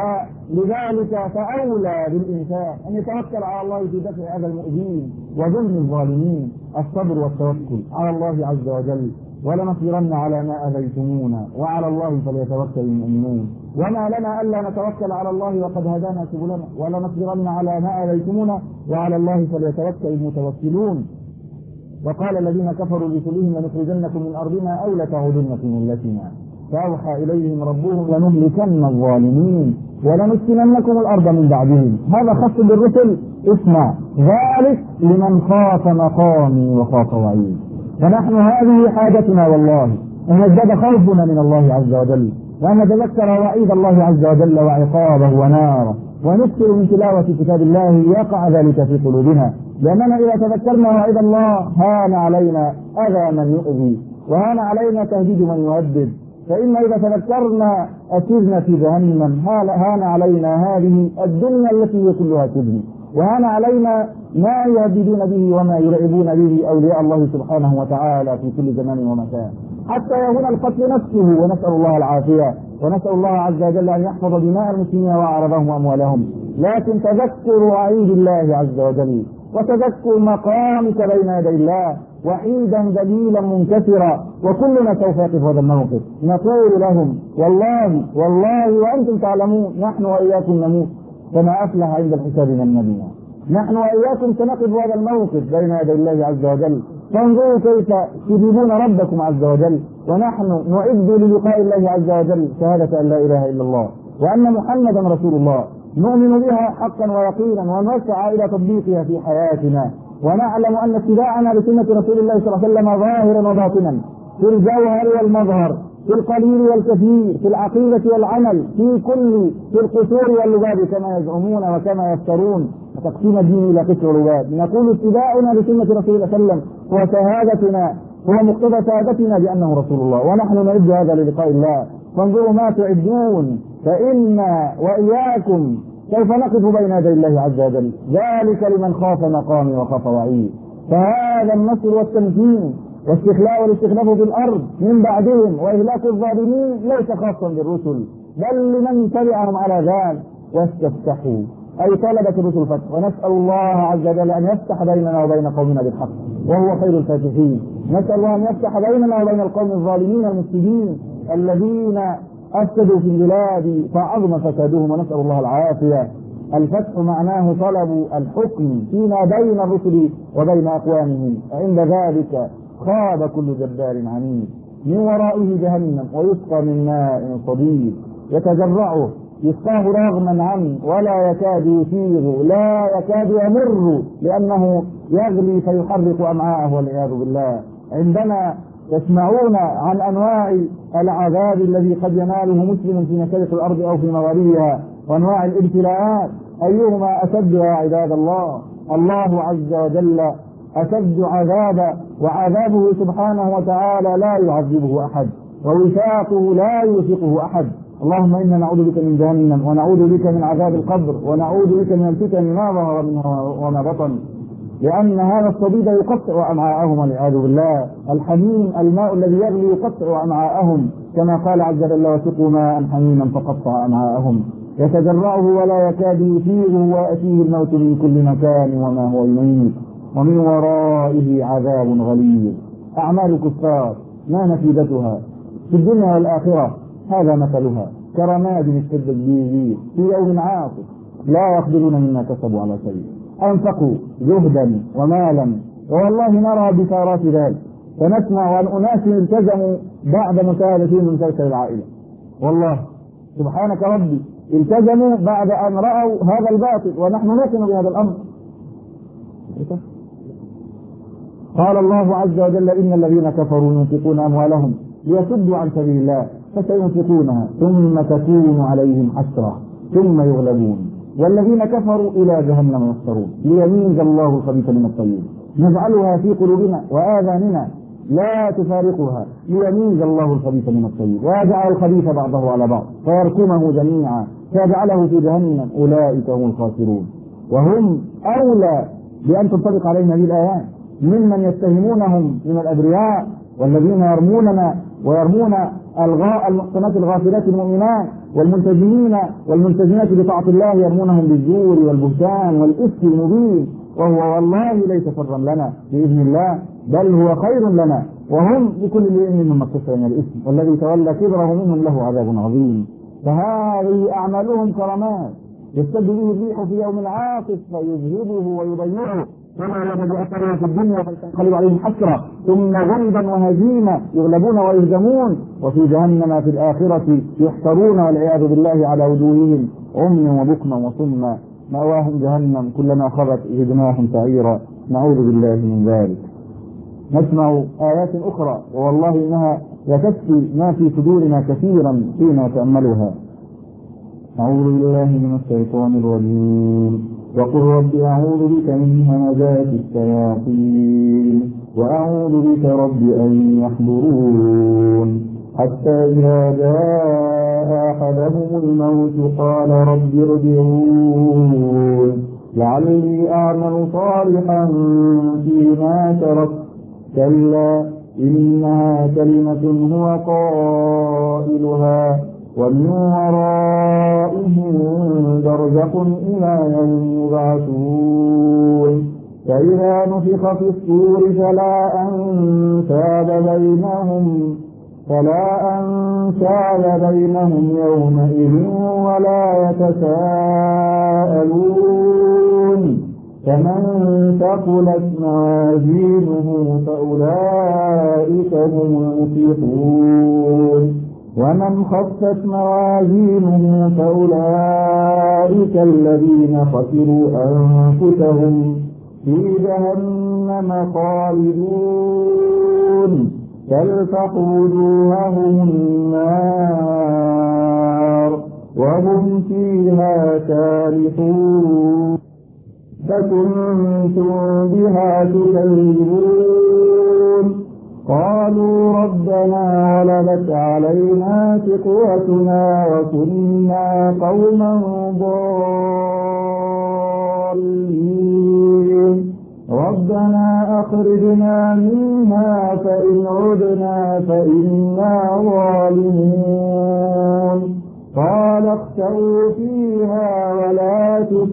ولذلك فأولى بالإنسان أن يتوكل على الله في دفع هذا المؤذين وظلم الظالمين. الصبر والتوكل على الله عز وجل. ولنصبرن على ما أذيتمونا وعلى الله فليتوكل المؤمنون. وما لنا ألا نتوكل على الله وقد هدانا سبلنا ولنصبرن على ما أذيتمونا وعلى الله فليتوكل المتوكلون. وقال الذين كفروا لرسلهم: لنخرجنكم من أرضنا أو لتعودن في ملتنا. فأوحى إليهم ربهم: لنهلكن الظالمين ولنسكننكم الأرض من بعدهم. هذا خاص بالرسل. اسمع: ذلك لمن خاف مقامي وخاف وعيد. ونحن هذه حاجتنا والله، أن يزداد خوفنا من الله عز وجل، وأن نتذكر وعيد الله عز وجل وعقابه وناره، ونكثر من تلاوة كتاب الله يقع ذلك في قلوبنا. لأننا إذا تذكرنا وعيد الله هان علينا أذى من يؤذي، وهان علينا تهديد من يهدد. فإن إذا تذكرنا أسرنا في جهنم هان علينا هذه الدنيا التي هي كلها سجن، وهان علينا ما يهددون به وما يرعبون به أولياء الله سبحانه وتعالى في كل زمان ومكان، حتى يهون القتل نفسه. ونسأل الله العافية، ونسأل الله عز وجل أن يحفظ دماء المسلمين وأعراضهم وأموالهم. لكن تذكر وعيد الله عز وجل، وتذكر مقامك بين يدي الله وحيدا ذليلا منكسرا، وكلنا سوف يقف هذا الموقف. نقول لهم: والله والله وأنتم تعلمون نحن وإياكم نموت، فما أفلح عند الحساب من نبينا. نحن وإياكم سنقف هذا الموقف بين يدي الله عز وجل. فانظروا كيف تجيبون ربكم عز وجل، ونحن نعد للقاء الله عز وجل شهادة أن لا إله إلا الله وأن محمدا رسول الله، نؤمن بها حقا ويقينا ونسعى إلى تطبيقها في حياتنا. ونعلم أن اتباعنا لسنة رسول الله صلى الله عليه وسلم ظاهرا وباطنا، في الجوهر والمظهر، في القليل والكثير، في العقيدة والعمل، في كل في القصور واللباب كما يزعمون وكما يفترون، وتقسيم الدين إلى قصر ولباب. نقول اتباعنا لسنة رسول الله صلى الله عليه وسلم هو شهادتنا، هو مقتضى شهادتنا بأنه رسول الله، ونحن نعد هذا للقاء الله. فانظروا ما تعدون، فإنا وإياكم سوف نقف بين يدي الله عز وجل، ذلك لمن خاف مقامي وخاف وعيد. فهذا النصر والتمكين واستخلاء والاستخلاف في الأرض من بعدهم وإهلاك الظالمين ليس خاصا بالرسل، بل لمن تبعهم على ذلك واستفتحوا، أي طلبت الرسل فتح. ونسأل الله عز وجل أن يفتح بيننا وبين قومنا بالحق وهو خير الفاتحين. نسأل الله أن يفتح بيننا وبين القوم الظالمين المفسدين الذين أفسدوا في البلاد فعظم فسادهم، ونسأل الله العافية. الفتح معناه طلب الحكم فيما بين الرسل وبين أقوامهم، عند ذلك خاب كل جبار عنيد، من ورائه جهنم ويسقى من ماء صديد يتجرعه، يسقاه رغما عنه ولا يكاد يسيغ، لا يكاد يمر، لأنه يغلي فيحرق أمعاءه والعياذ بالله. عندما يسمعون عن أنواع العذاب الذي قد يناله مسلم في مشارق الأرض أو في مغاربها، وأنواع الابتلاءات، أيهما أشد يا عباد الله؟ الله عز وجل أشد عذابا، وعذابه سبحانه وتعالى لا يعذبه أحد، ووثاقه لا يوثقه أحد. اللهم إنا نعوذ بك من جهنم، ونعوذ بك من عذاب القبر، ونعوذ بك من الفتن ما ظهر منها وما بطن، لأن هذا الصديد يقطع أمعاءهم والعياذ بالله. الحميم الماء الذي يغلي يقطع أمعاءهم، كما قال عز وجل وسقوا ماء حميما فقطع أمعاءهم، يتجرعه ولا يكاد يسيغه ويأتيه الموت من كل مكان وما هو يميت، ومن ورائه عذاب غليظ. أعمال الكفار ما نتيجتها في الدنيا والآخرة؟ هذا مثلها كرماد اشتدت به في يوم عاصف لا يقدرون مما كسبوا على شيء، أنفقوا جهدا ومالا، والله نرى بشارات ذلك، فنسمع عن أناس التزموا بعد مشاهدتهم من مسلسل العائلة، والله سبحانك ربي التزموا بعد أن رأوا هذا الباطل، ونحن نؤمن بهذا الأمر. قال الله عز وجل إن الذين كفروا ينفقون أموالهم ليصدوا عن سبيل الله فسينفقونها ثم تكون عليهم حسرة ثم يغلبون والذين كفروا إلى جهنم يحشرون ليميز الله الخبيث من الطيب نجعلها في قلوبنا وآذاننا لا تفارقها ليميز الله الخبيث من الطيب ويجعل الخبيث بعضه على بعض فيركمه جميعا فيجعله في جهنم أولئك هم الخاسرون. وهم أولى بأن تنطبق عليهم هذه الآيات ممن يتهمونهم من الأبرياء والذين يرموننا ويرمون الغاء المحصنات الغافلات المؤمنات والملتزمين والملتزمات بطاعة الله، يرمونهم بالزور والبهتان والإفك المبين، وهو والله ليس شرا لنا بإذن الله بل هو خير لنا، وهم بكل امرئ منهم ما اكتسب من الإثم والذي تولى كبره منهم له عذاب عظيم. فهذه أعمالهم كرمات يشتد به الريح في يوم عاصف فيذهبه ويضيعه كما لم يأثروا في الدنيا فينقلب عليهم حسرة ثم غلبا وهزيمة يغلبون ويهزمون وفي جهنم في الآخرة يحشرون والعياذ بالله على وجوههم عميا وبكما وصما مأواهم جهنم كلما خبت زدناهم سعيرا نعوذ بالله من ذلك. نسمع آيات أخرى والله إنها يكفي ما في صدورنا كثيرا فيما تأملها. أعوذ بالله من الشيطان الرجيم. وقل رب أعوذ بك من همزات الشياطين وأعوذ بك رب أن يحضرون حتى إذا جاء أحدهم الموت قال رب ارجعون لعلي أعمل صالحا فيما تركت كلا إنها كلمة هو قائلها ومن ورائهم برزخ إلى يوم يبعثون فإذا نفخ في الصور فلا أنساب بينهم فلا أنساب بينهم يومئذ ولا يتساءلون فمن ثقلت موازينه فأولئك هم المفلحون ومن خفت موازينه فأولئك الذين خسروا أنفسهم في جهنم خالدون تلفح وجوههم النار وهم فيها كالحون فكنتم بها تكذبون قالوا ربنا غلبت علينا شقوتنا وكنا قوما ضالين ربنا أخرجنا منها فإن عدنا فإنا ظالمون قال اخسئوا فيها ولا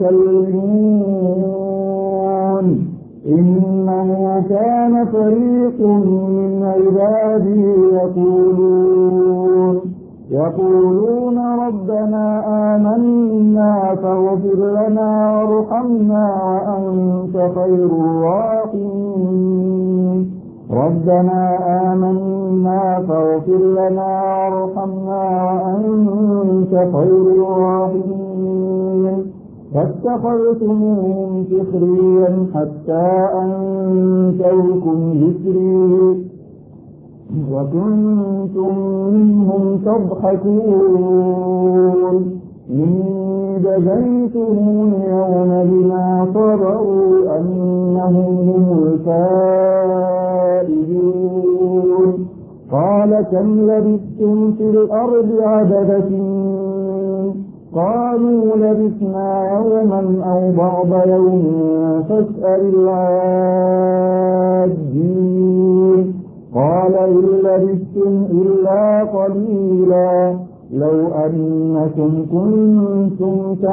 تكلمون إنه كان فريق من عبادي يقولون يقولون ربنا آمنا فاغفر لنا وارحمنا وأنت خير الراحمين ربنا آمنا فاغفر لنا وارحمنا وأنت خير الراحمين فاتخذتموهم سخريا حتى أنسوكم ذكري وكنتم منهم تضحكون إني جزيتهم اليوم بما صبروا أنهم هم الفائزون قال كم لبثتم في الأرض عدد سنين قالوا لبثنا يوما أو بعض يوم فاسأل العادين قال إن لبثتم إلا قليلا لو أنكم كنتم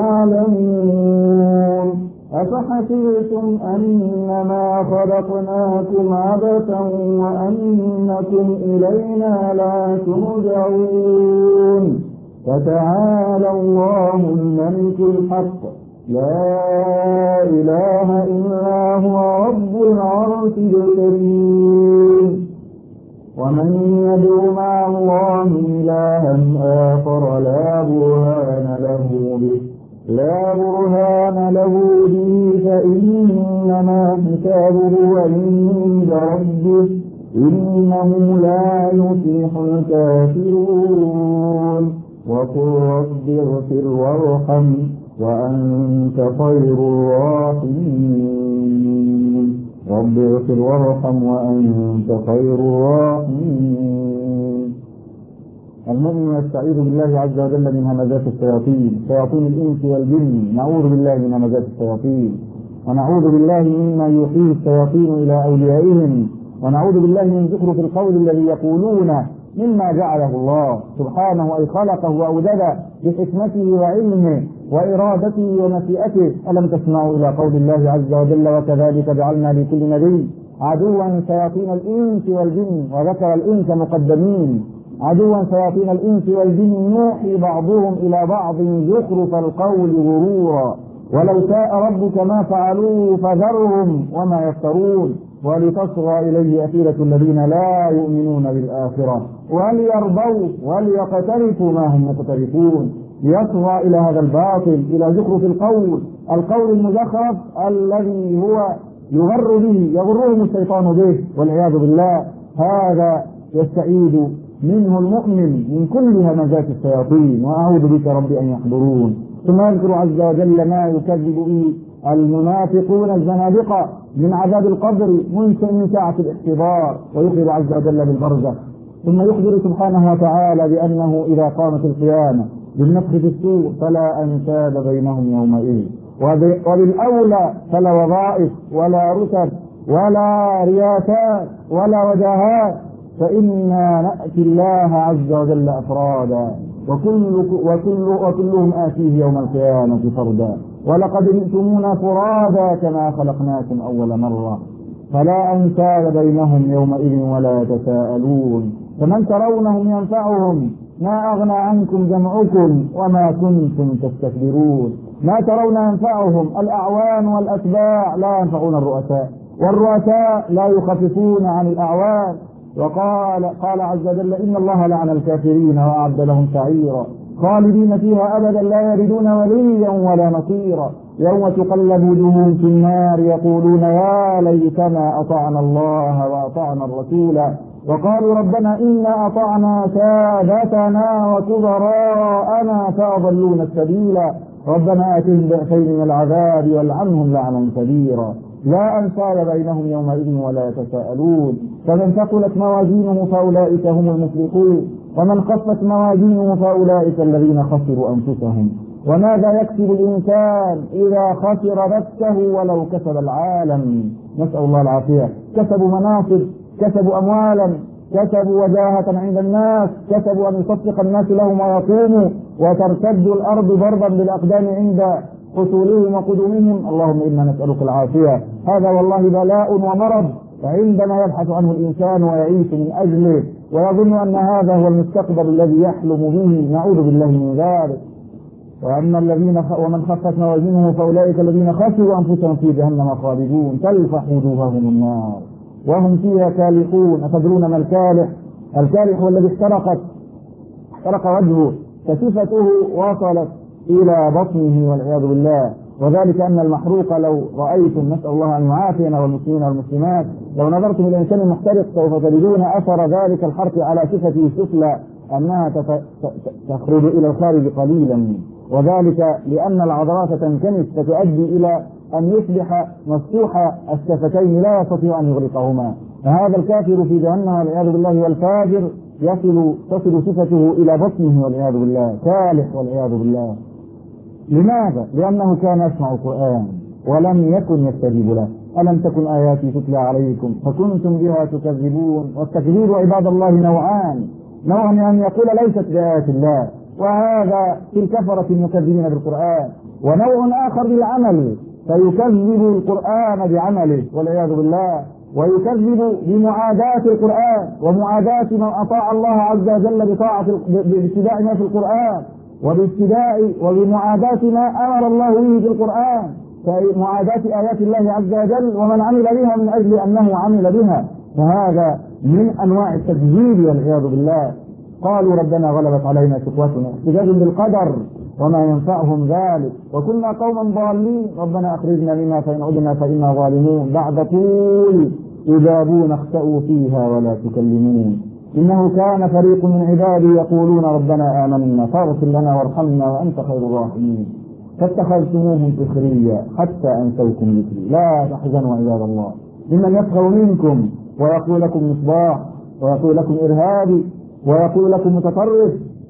تعلمون أفحسبتم أنما خلقناكم عبثا وأنكم إلينا لا ترجعون فتعالى الله الملك الحق لا إله إلا هو رب العرش الكريم ومن يدعو مع الله إلها آخر لا برهان له به لا برهان له به فإنما حسابه عند ربه إنه لا يفلح الكافرون وقل رب اغفر وارحم وأنت خير الراحمين رب اغفر وارحم وأنت خير الراحمين. المؤمن يستعيذ بالله عز وجل من همزات الشياطين شياطين الإنس والجن نعوذ بالله من همزات الشياطين ونعوذ بالله مما يوحيه الشياطين إلى أوليائهم ونعوذ بالله من زخرف القول الذي يقولون مما جعله الله سبحانه أي خلقه وأوجده بحكمته وعلمه وإرادته ومشيئته. ألم تسمعوا إلى قول الله عز وجل وكذلك جعلنا لكل نبي عدوا شياطين الإنس والجن وذكر الإنس مقدمين عدوا شياطين الإنس والجن يوحي بعضهم إلى بعض زخرف القول غرورا ولو شاء ربك ما فعلوه فذرهم وما يفترون ولتصغى إليه أفئدة الذين لا يؤمنون بالآخرة وليرضوا وليقترفوا ما هم مقترفون ليصغى إلى هذا الباطل إلى زخرف القول القول المزخرف الذي هو يغر به يغرهم الشيطان به والعياذ بالله. هذا يستعيد منه المؤمن من كل همزات الشياطين وأعوذ بك رب أن يحضرون. ثم يذكر عز وجل ما يكذب به المنافقون الزنادقة من عذاب القبر من ساعة الاحتضار ويخبر عز وجل بالبرزخ. ثم يخبر سبحانه وتعالى بأنه إذا قامت القيامة بالنفخ في الصور فلا أنساب بينهم يومئذ وبالأولى فلا وظائف ولا رتب ولا رياسات ولا وجهات فإنا نأتي الله عز وجل أفرادا وكل وكل وكلهم آتيه يوم القيامة فردا ولقد جئتمونا فرادا كما خلقناكم أول مرة فلا أنساب بينهم يومئذ ولا يتساءلون فمن ترونهم ينفعهم ما أغنى عنكم جمعكم وما كنتم تستكبرون. ما ترون ينفعهم الأعوان والأتباع لا ينفعون الرؤساء والرؤساء لا يخففون عن الأعوان. وقال قال عز وجل إن الله لعن الكافرين وأعد لهم سعيرا خالدين فيها أبدا لا يجدون وليا ولا نصيرا. يوم تقلب وجوههم في النار يقولون يا ليتنا أطعنا الله وأطعنا الرسول وقالوا ربنا إنا أطعنا سادتنا وكبراءنا فأضلونا السبيل ربنا آتهم ضعفين من العذاب والعنهم لعنا كبيرا لا أنساب بينهم يومئذ ولا يتساءلون فمن ثقلت موازينه فأولئك هم المفلحون ومن خفت موازينه فأولئك الذين خسروا أنفسهم وماذا يكسب الإنسان إذا خسر نفسه ولو كسب العالم. نسأل الله العافية. كسبوا مناصب، كسبوا أموالا، كسبوا وجاهة عند الناس، كسبوا أن يصفق الناس لهم ويقوموا وترتد الأرض ضربا بالأقدام عند حصولهم وقدومهم. اللهم إنا نسألك العافية. هذا والله بلاء ومرض عندما يبحث عنه الإنسان ويعيش من أجله ويظن أن هذا هو المستقبل الذي يحلم به. نعوذ بالله من ذلك. وأما الذين خ... ومن خفت موازينه فأولئك الذين خسروا أنفسهم في جهنم خالدون تلفح وجوههم النار وهم فيها كالحون. أتدرون ما الكالح؟ الكالح هو الذي احترقت احترق وجهه كشفته وصلت إلى بطنه والعياذ بالله. وذلك أن المحروق لو رأيتم، نسأل الله أن يعافينا والمسلمين والمسلمات، لو نظرتم إلى الإنسان المحترق سوف تجدون أثر ذلك الحرق على شفته السفلى أنها تخرج إلى الخارج قليلا، وذلك لأن العضلات تنكمش فتؤدي إلى أن يصبح مفتوح الشفتين لا يستطيع أن يغلقهما. فهذا الكافر في جهنم والعياذ بالله والفاجر يصل تصل صفته إلى بطنه والعياذ بالله، كالح والعياذ بالله. لماذا؟ لأنه كان يسمع القرآن ولم يكن يستجيب له. ألم تكن آياتي تتلى عليكم فكنتم بها تكذبون. والتكذيب عباد الله نوعان، نوع أن يقول ليست بآيات الله وهذا في الكفرة المكذبين بالقرآن، ونوع آخر بالعمل فيكذب القرآن بعمله والعياذ بالله، ويكذب بمعاداة القرآن ومعاداة من أطاع الله عز وجل بطاعة باتباع ما في القرآن وباتباع وبمعاداة ما أمر الله به في القرآن، فمعاداة آيات الله عز وجل ومن عمل بها من أجل أنه عمل بها، فهذا من أنواع التكذيب والعياذ بالله. قالوا ربنا غلبت علينا شقوتنا احتجاج بالقدر وما ينفعهم ذلك وكنا قوما ضالين ربنا أخرجنا منها فإن عدنا فإنا ظالمون بعد طول يجابون اخسأوا فيها ولا تكلمون إنه كان فريق من عبادي يقولون ربنا آمنا فاغفر لنا وارحمنا وأنت خير الراحمين فاتخذتموهم سخريا حتى أنسوكم ذكري لا تحزنوا عباد الله ممن يسخر منكم ويقول لكم مصباح ويقول لكم إرهابي ويقول لكم متطرف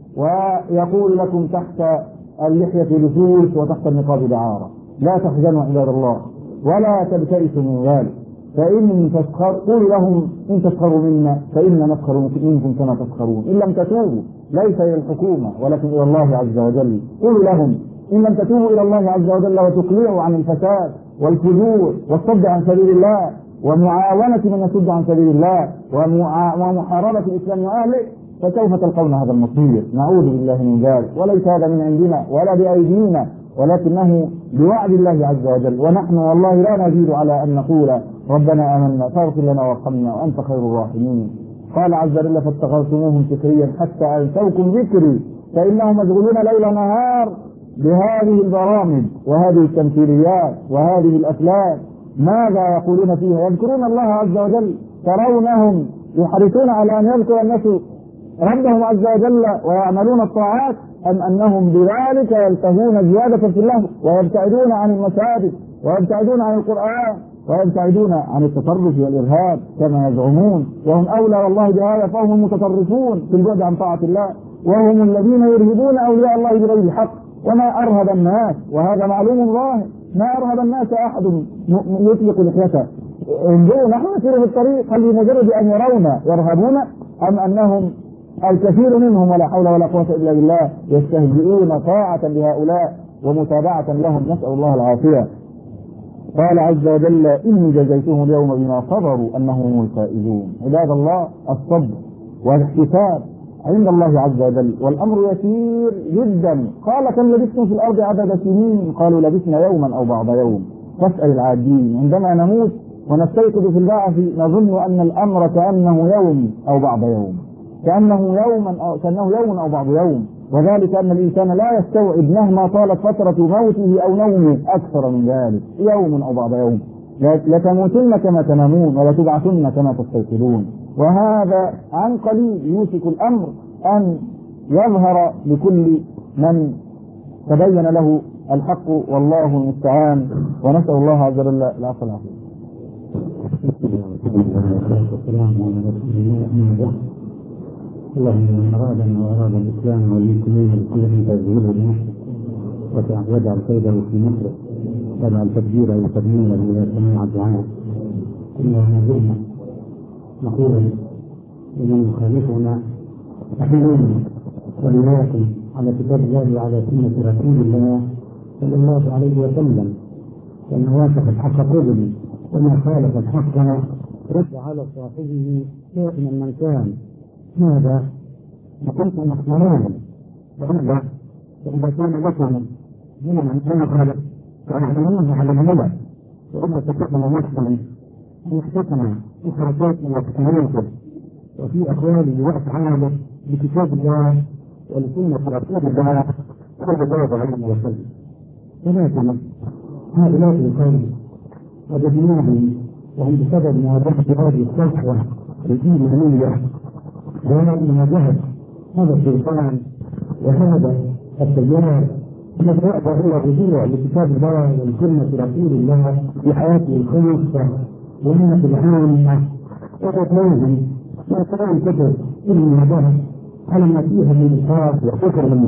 ويقول لكم تحت اللحية لصوص وتحت النقاب دعارة. لا تحزنوا عباد الله ولا تبتئسوا من ذلك فإن تسخر قولوا لهم إن تسخروا منا فإن نسخر منكم كما تسخرون إن لم تتوبوا ليس إلى الحكومة ولكن إلى الله عز وجل. قولوا لهم إن لم تتوبوا إلى الله عز وجل وتقلعوا عن الفساد والفجور والصد عن سبيل الله ومعاونة من يصد عن سبيل الله ومحاربة الإسلام وأهله فسوف تلقون هذا المصير. نعوذ بالله من ذلك. وليس هذا من عندنا ولا بأيدينا ولكنه بوعد الله عز وجل، ونحن والله لا نزيد على أن نقول ربنا آمنا فاغفر لنا وارحمنا وأنت خير الراحمين. قال عز وجل فاتخذتموهم سخريا حتى أنسوكم ذكري فإنهم مشغولون ليل نهار بهذه البرامج وهذه التمثيليات وهذه الأفلام. ماذا يقولون فيها؟ يذكرون الله عز وجل، ترونهم يحرصون على أن يذكر الناس ربهم عز وجل ويعملون الطاعات أم أنهم بذلك يلتهون زيادة في الله ويبتعدون عن المساجد ويبتعدون عن القرآن ويبتعدون عن التطرف والإرهاب كما يزعمون، وهم أولى والله بهذا فهم المتطرفون في البعد عن طاعة الله وهم الذين يرهبون أولياء الله بغير الحق. وما أرهب الناس وهذا معلوم ظاهر، ما أرهب الناس أحد يطلق لحيته. انظروا نحن نسير في الطريق هل بمجرد أن يرونا يرهبون أم أنهم الكثير منهم ولا حول ولا قوة إلا بالله يستهزئون طاعة لهؤلاء ومتابعة لهم، نسأل الله العافية. قال عز وجل إني جزيتهم اليوم بما صبروا أنهم هم الفائزون. عباد الله الصبر والاحتساب عند الله عز وجل والأمر يسير جدا. قال كم لبثتم في الأرض عدد سنين قالوا لبثنا يوما أو بعض يوم فاسأل العادين. عندما نموت ونستيقظ في البعث نظن أن الأمر كأنه يوم أو بعض يوم كأنه يوما أو كأنه يوم أو بعض يوم، وذلك أن الإنسان لا يستوعب مهما طالت فترة موته أو نومه أكثر من ذلك يوم أو بعض يوم، لتموتن كما تنامون ولتبعثن كما تستيقظون. وهذا عن قليل يوشك الأمر أن يظهر لكل من تبين له الحق، والله المستعان، ونسأل الله عز وجل العفو والعافية. اللهم من أرادنا وأراد الإسلام والمسلمين بكل تزويله بنفسه واجعل كيده في نصره واجعل تدبيره وتدميره إلى سميع الدعاء. إنه نزلنا نقول لمن يخالفنا أحيانا ولياكم على كتاب الله وعلى سنة رسول الله صلى الله عليه وسلم، وأن وافق الحق قبل وما خالف الحق رد على صاحبه كائنا من كان. هذا وكنت محمران وهذا وإذا كان لكم من من كان خالف فأعلموه على الملأ وإذا تكتم مسلم أن يحتكم في حركاته وتكلمته وفي أقواله وأفعاله بكتاب الله ولسنة رسول الله صلى الله عليه وسلم. ولكن هؤلاء القوم وجدناهم وهم بسبب مواجهة هذه الصفوة الإيمانية ومواجهة هذا الشيطان وهذا التيار الذي يأبى إلى الرجوع لكتاب الله ولسنة رسول الله في حياته الخاصة والناس العامة، وجدناهم يقرأون كتب المواجهة على ما فيها من إسراف وكفر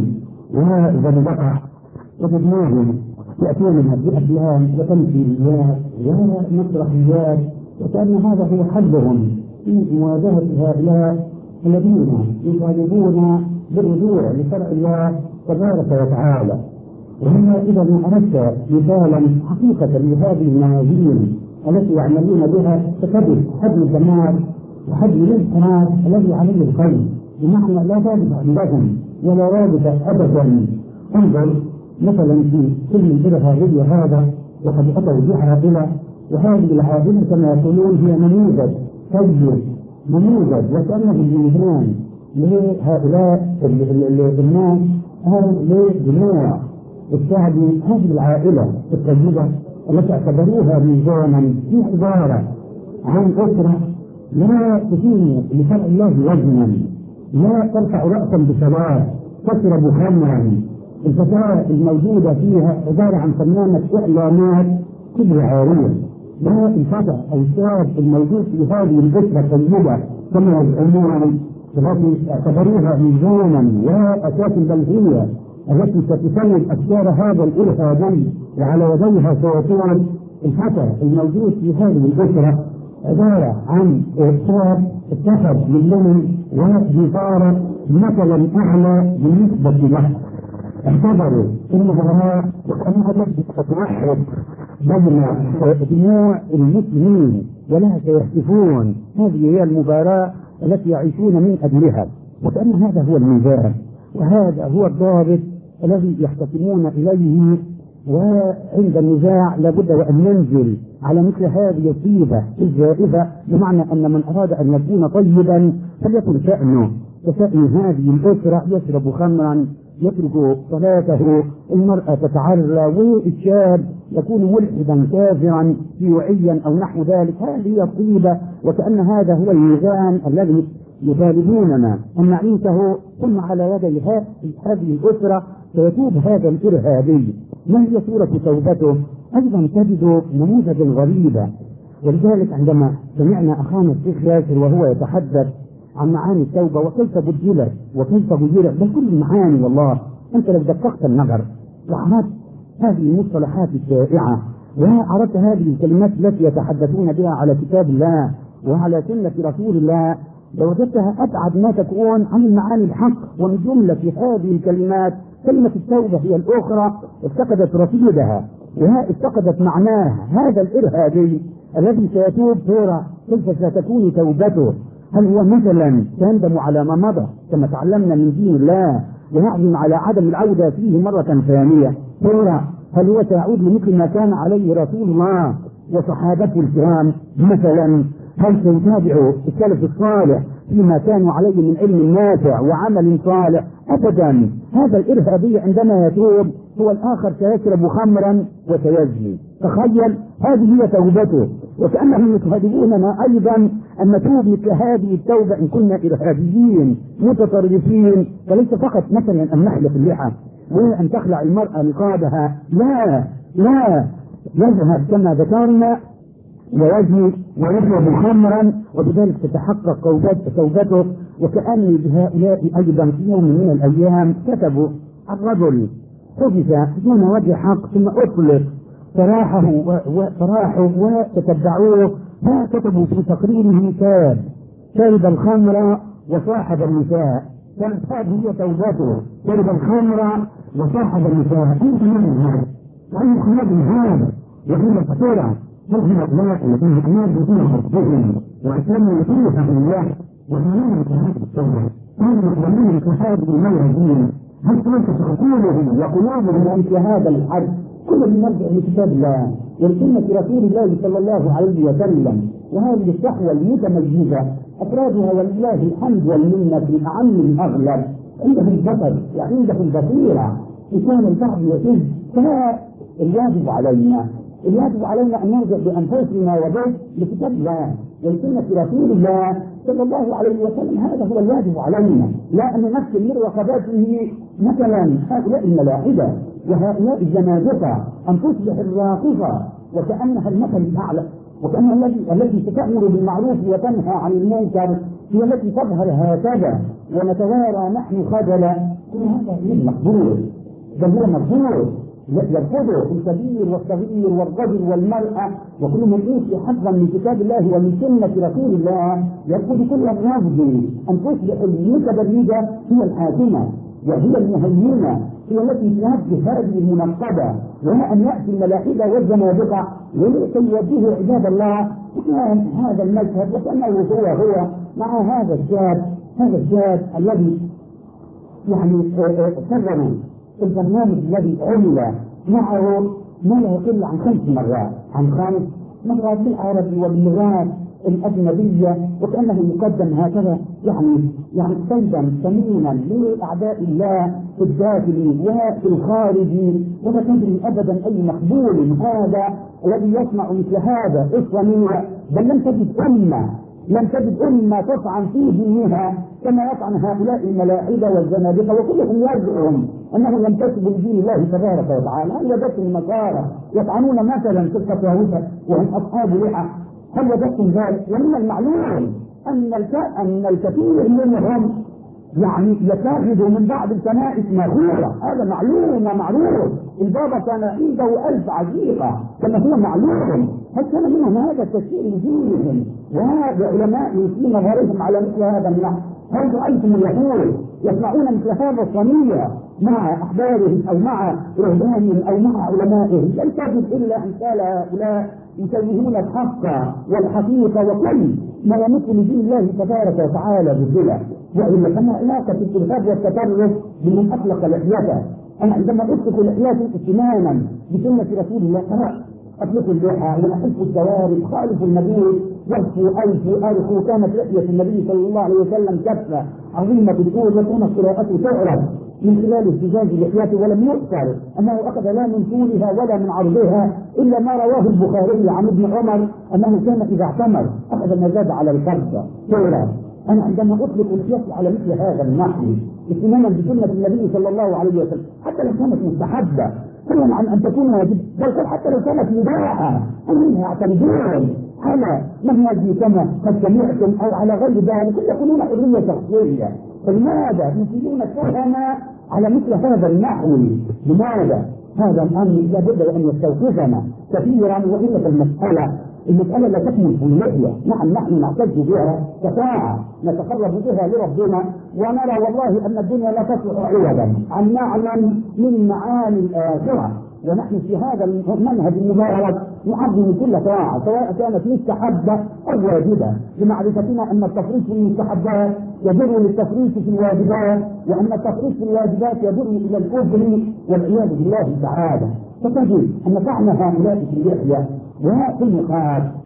وزندقة، وجدناهم يأتوننا بأفلام وتمثيليات ومسرحيات، وكأن هذا هو حلهم في مواجهة هؤلاء الذين يطالبون بالرجوع لشرع الله تبارك وتعالى. وهنا إذا ما أردت مثالا حقيقة لهذه الموازين التي يعملون بها تكبر حجم الجمال وحجم الانحراف الذي عليه القلب، بمعنى لا ثابت عندهم ولا رابط أبدا. انظر مثلا في فيلم الإرهابي هذا، وقد أتوا بعائلة، وهذه العائلة كما يقولون هي نموذج تجد نموذج وكأنه الإنسان لهؤلاء الناس أو لجموع الشعب. هذه العائلة الطيبة التي اعتبروها ميزانا في عبارة عن أسرة لا تقيم لشرع الله وزنا، لا ترفع رأسا بصلاة، تشرب خمرا. الفتاة الموجودة فيها عبارة عن فنانة إعلانات كبر عارية. لا الفتى أو الشاب الموجود في هذه الأسرة الطيبة كما يزعمون التي اعتبروها ميزانا وأساس البلغية التي ستسوي أفكار هذا الإرهابي وعلى يديها سيكون الفتى الموجود في هذه الأسرة عبارة عن شاب اتخذ من لون وجدار مثلا أعلى بالنسبة له. اعتبروا انها وكانها التي تتوحد بين جموع المسلمين ولها سيهتفون. هذه هي المباراة التي يعيشون من اجلها، وكأن هذا هو الميزان وهذا هو الضابط الذي يحتكمون اليه. وعند النزاع لابد وان ننزل على مثل هذه الطيبة الزائفة، بمعنى ان من اراد ان يكون طيبا فليكن شأنه كشأن هذه الاسرة، يشرب خمرا، يترك صلاته، المرأة تتعرى، والشاب يكون ملحدا كافرا شيوعيا او نحو ذلك. هذه هي الطيبة، وكأن هذا هو الميزان الذي يطالبوننا ان نعيشه. ثم على يدي هذه الاسرة سيتوب هذا الارهابي. ما هي صورة توبته؟ ايضا تجد نموذجا غريبا. ولذلك عندما سمعنا اخانا الشيخ ياسر وهو يتحدث عن معاني التوبة وكيف بدلت وكيف غيرت، بل كل المعاني والله انت لو دققت النظر وعرفت هذه المصطلحات الشائعة وعرفت هذه الكلمات التي يتحدثون بها على كتاب الله وعلى سنة رسول الله، لوجدتها ابعد ما تكون عن المعاني الحق. ومن جملة هذه الكلمات كلمة التوبة هي الاخرى افتقدت رصيدها وافتقدت معناها. هذا الارهابي الذي سيتوب ترى كيف ستكون توبته؟ هل هو مثلا سيندم على ما مضى كما تعلمنا من دين الله ويعزم على عدم العودة فيه مرة ثانية؟ ترى هل هو سيعود لمثل ما كان عليه رسول الله وصحابته الكرام مثلا؟ هل سيتابع السلف الصالح فيما كانوا عليه من علم نافع وعمل صالح أبدا. هذا الإرهابي عندما يتوب هو الآخر سيشرب خمرا وسيزني. تخيل، هذه هي توبته. وكأنهم يخادعوننا أيضا أن نتوب مثل هذه التوبة إن كنا إرهابيين متطرفين، فليس فقط مثلا أن نحلق اللحى وأن تخلع المرأة نقابها، لا لا، يذهب كما ذكرنا ويزني ويشرب خمرا، وبذلك تتحقق توبته. وكأن بهؤلاء أيضا في يوم من الأيام كتبوا الرجل حدث دون وجه حق ثم أطلق سراحه وسراحه وتتبعوه، فكتبوا في تقريره تاب شرب الخمر وصاحب النساء. كانت هذه هي توبته، شرب الخمر وصاحب النساء. أنت من هذا؟ وأي خلاب هذا؟ يقول الفتورة نحن أبناء الذين الناس يكون حفظهم وأسلموا يكون حفظ الله وإيمانا بهذه التوبة. كانوا يؤمنون بهذه الموعظين. هل كنت تعقولهم وقلوبهم مثل هذا الحد؟ كل من نرجع لكتاب الله ولسنة رسول الله صلى الله عليه وسلم. وهذه الصحوة المتميزة أفرادها ولله الحمد والمنة في أعم الأغلب عندهم البصر وعندهم بصيرة. كان البعض يئذ، فالواجب علينا الواجب علينا أن نرجع بأنفسنا وبه لكتاب الله ولسنة رسول الله صلى الله عليه وسلم. هذا هو الواجب علينا، لا أن نفس من رقباته مثلا هؤلاء الملاحدة وهؤلاء الزنادقة أن تصبح الراقصة وكأنها المثل الأعلى، وكأنها التي التي تأمر بالمعروف وتنهى عن المنكر هي التي تظهر هكذا ونتوارى نحن خجلا. كل هذا غير مقبول، بل هو مقبول يرفضه الكبير والصغير والرجل والمرأة وكل من أوتي حظا من كتاب الله ومن سنة رسول الله. يرفض كل الرفض أن تصبح المتبرجة هي الحاكمة وهي المهيمنة، هي التي تنفذ هذه المنقبة، ولا أن يأتي الملاحدة والزنادقة ولكي يوجهوا عباد الله. وكان هذا المشهد وكأنه هو هو مع هذا الشاب هذا الشاب الذي يعني كرروا البرنامج الذي عمل معه ما لا يقل عن خمس مرات عن خمس مرات بالعربي وباللغات الأجنبية، وكأنه يقدم هكذا يعني يعني صيدا ثمينا لأعداء الله في الداخل وفي الخارج. ولا تدري أبدا أي مقبول هذا الذي يصنع مثل هذا الصنيع. بل لم تجد أمة لم تجد أمة تطعن في دينها كما يطعن هؤلاء الملاحدة والزنادقة، وكلهم يدعون أنهم ينتسبوا لدين الله تبارك وتعالى. هل وجدتم النصارى يطعنون مثلا في القساوسة وهم أصحاب لحى؟ هل وجدتم ذلك؟ ومن المعلوم أن أن الكثير منهم يعني يتاخذوا من بعض الكنائس ماخوذة. هذا معلوم معروف. البابا كان عنده ألف عزيقة كما هو معلوم. هل كان منهم هذا التشكيل لدينهم وهذا علماء في نظرهم على مثل هذا النحو؟ هل رأيتم اليهود يصنعون مثل هذا الصنيع مع أحبارهم أو مع رهبانهم أو مع علمائهم؟ لن تجد إلا أمثال هؤلاء يسوهون الحق والحقيقة وكل ما يمثل لدين الله تبارك وتعالى بصلة. وإلا كما علاقة الإرهاب والتطرف بمن أطلق لحيته. أنا عندما أطلق لحياتي اهتماما بسنة رسول الله ترى أطلقوا اللحى ونحفوا الشوارب خالفوا النبي وقفوا ألفوا أرخوا. كانت لحية النبي صلى الله عليه وسلم كفة عظيمة الطول وكانت قراءته تعرف من خلال ازدجاج لحياته، ولم يذكر أنه أخذ لا من طولها ولا من عرضها إلا ما رواه البخاري عن ابن عمر أنه كان إذا اعتمر أخذ ما زاد على الفرد تعرف. أنا عندما أطلق لحيتي على مثل هذا النحو اهتماما بسنة النبي صلى الله عليه وسلم حتى لو كانت مستحبة فضلا عن أن تكون واجب، بل حتى لو كانت مباحة أنهم يعتمدون على منهجي كما قد سمعتم أو على غير ذلك يقولون حرية شخصية. فلماذا ينفذون الكهنة على مثل هذا النحو؟ لماذا؟ هذا الأمر لابد أن يستوقفنا كثيرا. وإلا المسألة المسألة لا تكمن في اللحية. نعم نحن نعتز بها كساعة نتقرب بها لربنا ونرى والله أن الدنيا لا تصلح عوضا عن نعلم من معاني الآخرة، ونحن في هذا المنهج المبارك نعظم كل طاعة سواء كانت مستحبة أو واجبة، لمعرفتنا أن التفريط في المستحبات يجر للتفريط في الواجبات، وأن التفريط في الواجبات يجر إلى الكفر والعياذ بالله تعالى. فتجد أن طعن هؤلاء في اللحية وفي النقاط